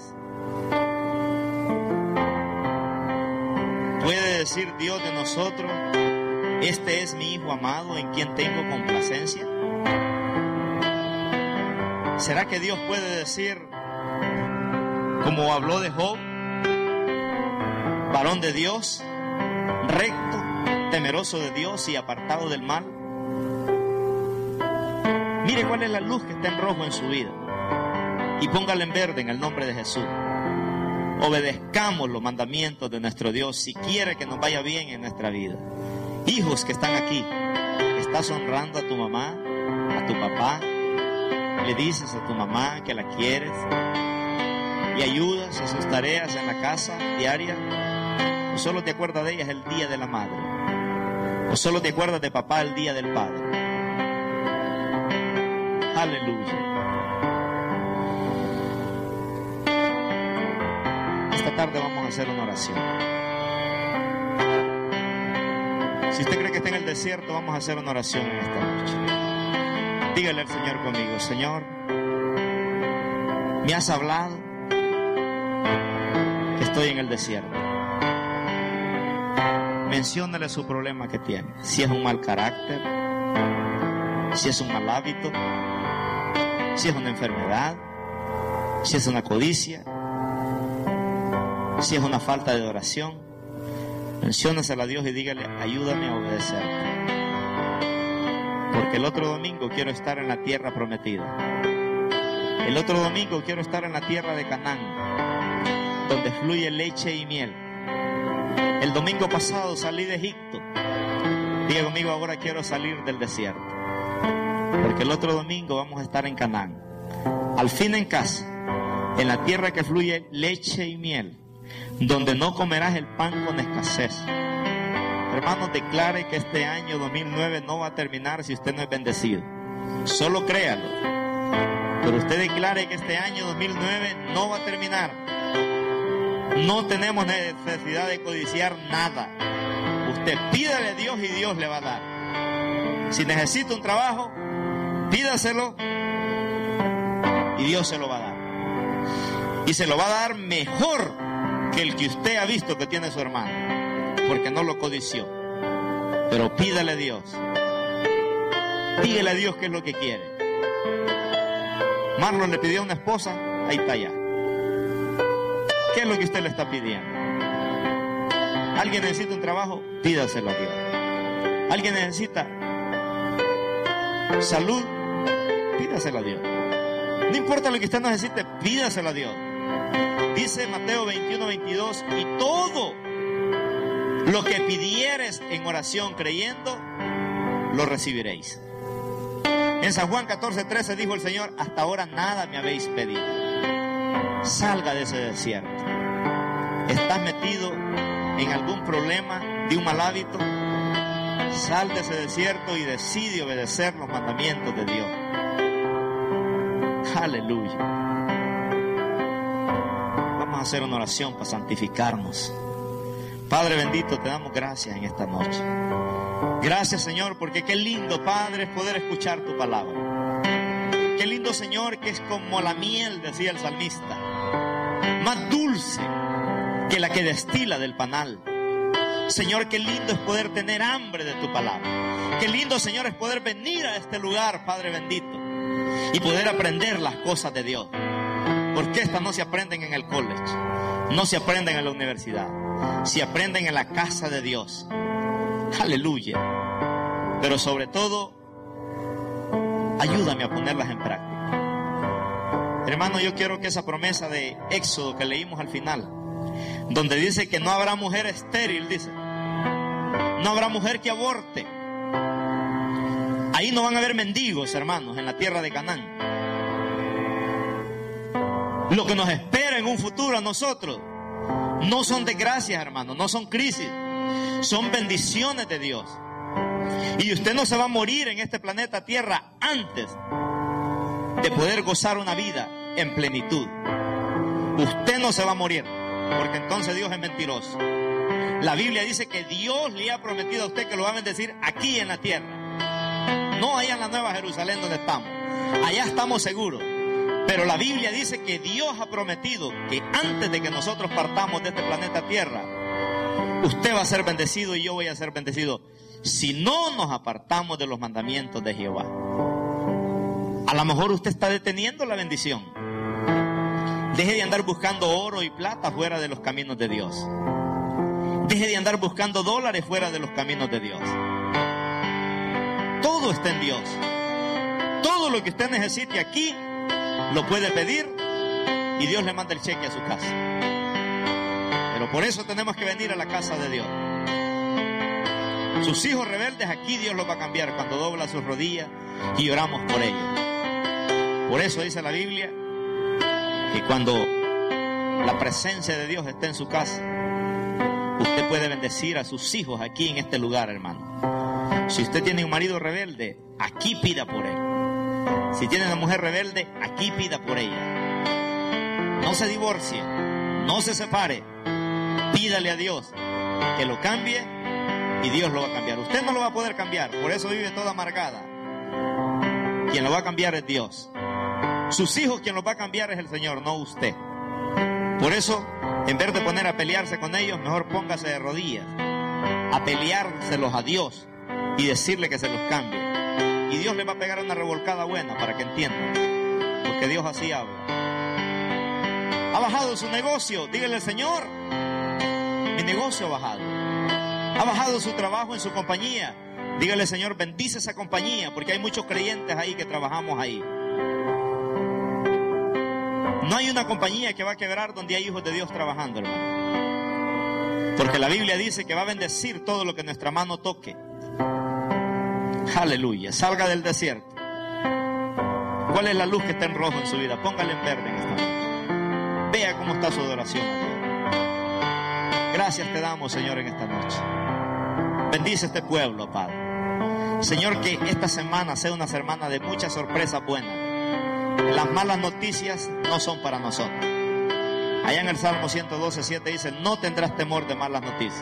¿Puede decir Dios de nosotros, este es mi Hijo amado en quien tengo complacencia? ¿Será que Dios puede decir, como habló de Job, varón de Dios, recto, temeroso de Dios y apartado del mal? Mire cuál es la luz que está en rojo en su vida y póngala en verde en el nombre de Jesús. Obedezcamos los mandamientos de nuestro Dios si quiere que nos vaya bien en nuestra vida. Hijos que están aquí, ¿estás honrando a tu mamá, a tu papá? ¿Le dices a tu mamá que la quieres y ayudas en sus tareas en la casa diaria? ¿O solo te acuerdas de ellas el día de la madre? ¿O solo te acuerdas de papá el día del padre? Aleluya. Esta tarde vamos a hacer una oración. Si usted cree que está en el desierto, vamos a hacer una oración en esta noche. Dígale al Señor conmigo, Señor, me has hablado que estoy en el desierto. Menciónale su problema que tiene. Si es un mal carácter, si es un mal hábito, si es una enfermedad, si es una codicia, si es una falta de oración, menciónasela a Dios y dígale, ayúdame a obedecerte. Porque el otro domingo quiero estar en la tierra prometida. El otro domingo quiero estar en la tierra de Canaán, donde fluye leche y miel. El domingo pasado salí de Egipto. Diga conmigo, ahora quiero salir del desierto. Porque el otro domingo vamos a estar en Canaán, al fin en casa, en la tierra que fluye leche y miel, donde no comerás el pan con escasez. Hermanos, declare que este año dos mil nueve no va a terminar si usted no es bendecido. Solo créalo. Pero usted declare que este año dos mil nueve no va a terminar. No tenemos necesidad de codiciar nada. Usted pídale a Dios y Dios le va a dar. Si necesita un trabajo, pídaselo y Dios se lo va a dar. Y se lo va a dar mejor que el que usted ha visto que tiene su hermano, porque no lo codició. Pero pídale a Dios. Dígale a Dios qué es lo que quiere. Marlon le pidió una esposa, ahí está ya. ¿Qué es lo que usted le está pidiendo? ¿Alguien necesita un trabajo? Pídaselo a Dios. ¿Alguien necesita salud? Pídaselo a Dios. No importa lo que usted necesite, pídaselo a Dios. Dice Mateo veintiuno, veintidós, y todo lo que pidieres en oración creyendo, lo recibiréis. En San Juan catorce, trece dijo el Señor, hasta ahora nada me habéis pedido. Salga de ese desierto. ¿Estás metido en algún problema de un mal hábito? Sal de ese desierto y decide obedecer los mandamientos de Dios. Aleluya. Vamos a hacer una oración para santificarnos. Padre bendito, te damos gracias en esta noche. Gracias, Señor, porque qué lindo, Padre, es poder escuchar tu palabra. Qué lindo, Señor, que es como la miel, decía el salmista, más dulce que la que destila del panal. Señor, qué lindo es poder tener hambre de tu palabra. Qué lindo, Señor, es poder venir a este lugar, Padre bendito, y poder aprender las cosas de Dios. Porque estas no se aprenden en el college, no se aprenden en la universidad, se aprenden en la casa de Dios. Aleluya. Pero sobre todo, ayúdame a ponerlas en práctica. Hermano, yo quiero que esa promesa de Éxodo que leímos al final, donde dice que no habrá mujer estéril, dice, no habrá mujer que aborte. Ahí no van a haber mendigos, hermanos, en la tierra de Canaán. Lo que nos espera en un futuro a nosotros no son desgracias, hermanos, no son crisis, son bendiciones de Dios. Y usted no se va a morir en este planeta Tierra antes de poder gozar una vida en plenitud. Usted no se va a morir, porque entonces Dios es mentiroso. La Biblia dice que Dios le ha prometido a usted que lo va a bendecir aquí en la tierra, no allá en la Nueva Jerusalén donde estamos. Allá estamos seguros. Pero la Biblia dice que Dios ha prometido que antes de que nosotros partamos de este planeta Tierra, usted va a ser bendecido y yo voy a ser bendecido si no nos apartamos de los mandamientos de Jehová. A lo mejor usted está deteniendo la bendición. Deje de andar buscando oro y plata fuera de los caminos de Dios. Deje de andar buscando dólares fuera de los caminos de Dios. Todo está en Dios. Todo lo que usted necesite aquí lo puede pedir y Dios le manda el cheque a su casa. Pero por eso tenemos que venir a la casa de Dios. Sus hijos rebeldes, aquí Dios los va a cambiar cuando dobla sus rodillas y oramos por ellos. Por eso dice la Biblia que cuando la presencia de Dios esté en su casa, usted puede bendecir a sus hijos aquí en este lugar, hermano. Si usted tiene un marido rebelde, aquí pida por él. Si tiene una mujer rebelde, aquí pida por ella. No se divorcie, no se separe. Pídale a Dios que lo cambie y Dios lo va a cambiar. Usted no lo va a poder cambiar, por eso vive toda amargada. Quien lo va a cambiar es Dios. Sus hijos, quien los va a cambiar es el Señor, no usted. Por eso, en vez de poner a pelearse con ellos, mejor póngase de rodillas a peleárselos a Dios y decirle que se los cambie. Y Dios le va a pegar una revolcada buena para que entiendan, porque Dios así habla. Ha bajado su negocio, dígale al Señor, mi negocio ha bajado. Ha bajado su trabajo en su compañía, dígale, Señor, bendice esa compañía, porque hay muchos creyentes ahí que trabajamos ahí. No hay una compañía que va a quebrar donde hay hijos de Dios trabajando, hermano. Porque la Biblia dice que va a bendecir todo lo que nuestra mano toque. Aleluya. Salga del desierto. ¿Cuál es la luz que está en rojo en su vida? Póngale en verde en esta noche. Vea cómo está su adoración. Gracias te damos, Señor, en esta noche. Bendice este pueblo, Padre. Señor, que esta semana sea una semana de muchas sorpresas buenas. Las malas noticias no son para nosotros. Allá en el Salmo ciento doce, siete dice, no tendrás temor de malas noticias.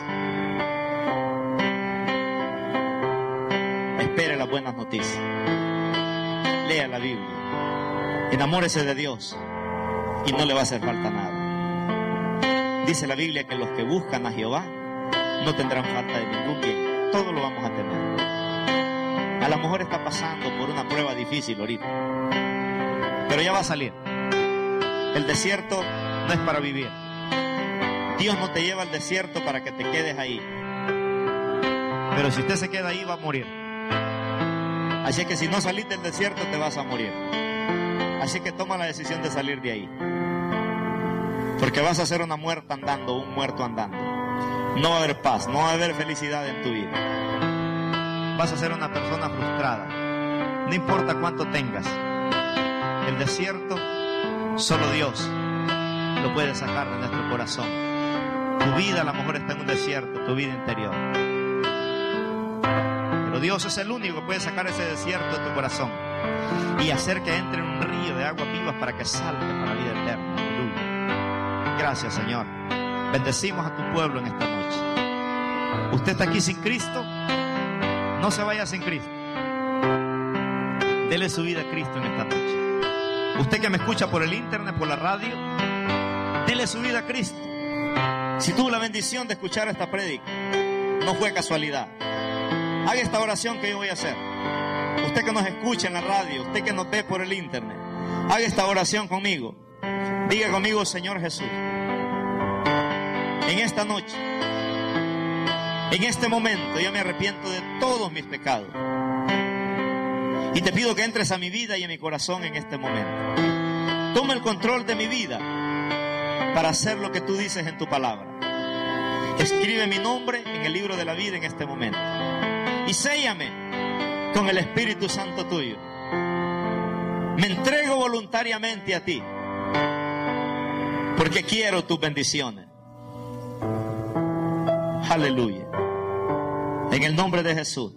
Espere las buenas noticias. Lea la Biblia. Enamórese de Dios. y no le va a hacer falta nada. Dice la Biblia que los que buscan a Jehová no tendrán falta de ningún bien. Todo lo vamos a tener. A lo mejor está pasando por una prueba difícil ahorita, pero ya va a salir. El desierto no es para vivir. Dios no te lleva al desierto para que te quedes ahí. Pero si usted se queda ahí, va a morir. Así que si no salís del desierto, te vas a morir. Así que toma la decisión de salir de ahí. Porque vas a ser una muerta andando, un muerto andando. No va a haber paz, no va a haber felicidad en tu vida. Vas a ser una persona frustrada. No importa cuánto tengas. El desierto, solo Dios lo puede sacar de nuestro corazón. Tu vida a lo mejor está en un desierto, tu vida interior. Pero Dios es el único que puede sacar ese desierto de tu corazón y hacer que entre un río de aguas vivas para que salte para la vida eterna. Aleluya. Gracias, Señor. Bendecimos a tu pueblo en esta noche. Usted está aquí sin Cristo, no se vaya sin Cristo. Dele su vida a Cristo en esta noche. Usted que me escucha por el internet, por la radio, dele su vida a Cristo. Si tuvo la bendición de escuchar esta prédica, no fue casualidad. Haga esta oración que yo voy a hacer. Usted que nos escucha en la radio, usted que nos ve por el internet, haga esta oración conmigo. Diga conmigo: Señor Jesús, en esta noche, en este momento, yo me arrepiento de todos mis pecados. Y te pido que entres a mi vida y a mi corazón en este momento. Toma el control de mi vida para hacer lo que tú dices en tu palabra. Escribe mi nombre en el libro de la vida en este momento. Y séllame con el Espíritu Santo tuyo. Me entrego voluntariamente a ti, porque quiero tus bendiciones. Aleluya. En el nombre de Jesús.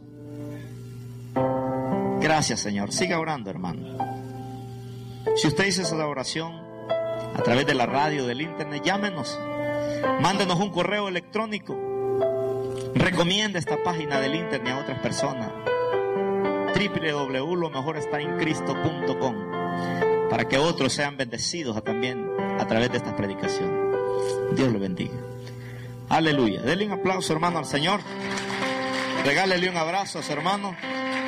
Gracias, Señor. Siga orando, hermano. Si usted hizo esa oración a través de la radio, del internet, llámenos. Mándenos un correo electrónico. Recomienda esta página del internet a otras personas. doble u doble u doble u punto lo mejor está en cristo punto com, para que otros sean bendecidos también a través de estas predicaciones. Dios lo bendiga. Aleluya. Denle un aplauso, hermano, al Señor. Regálele un abrazo a su hermano.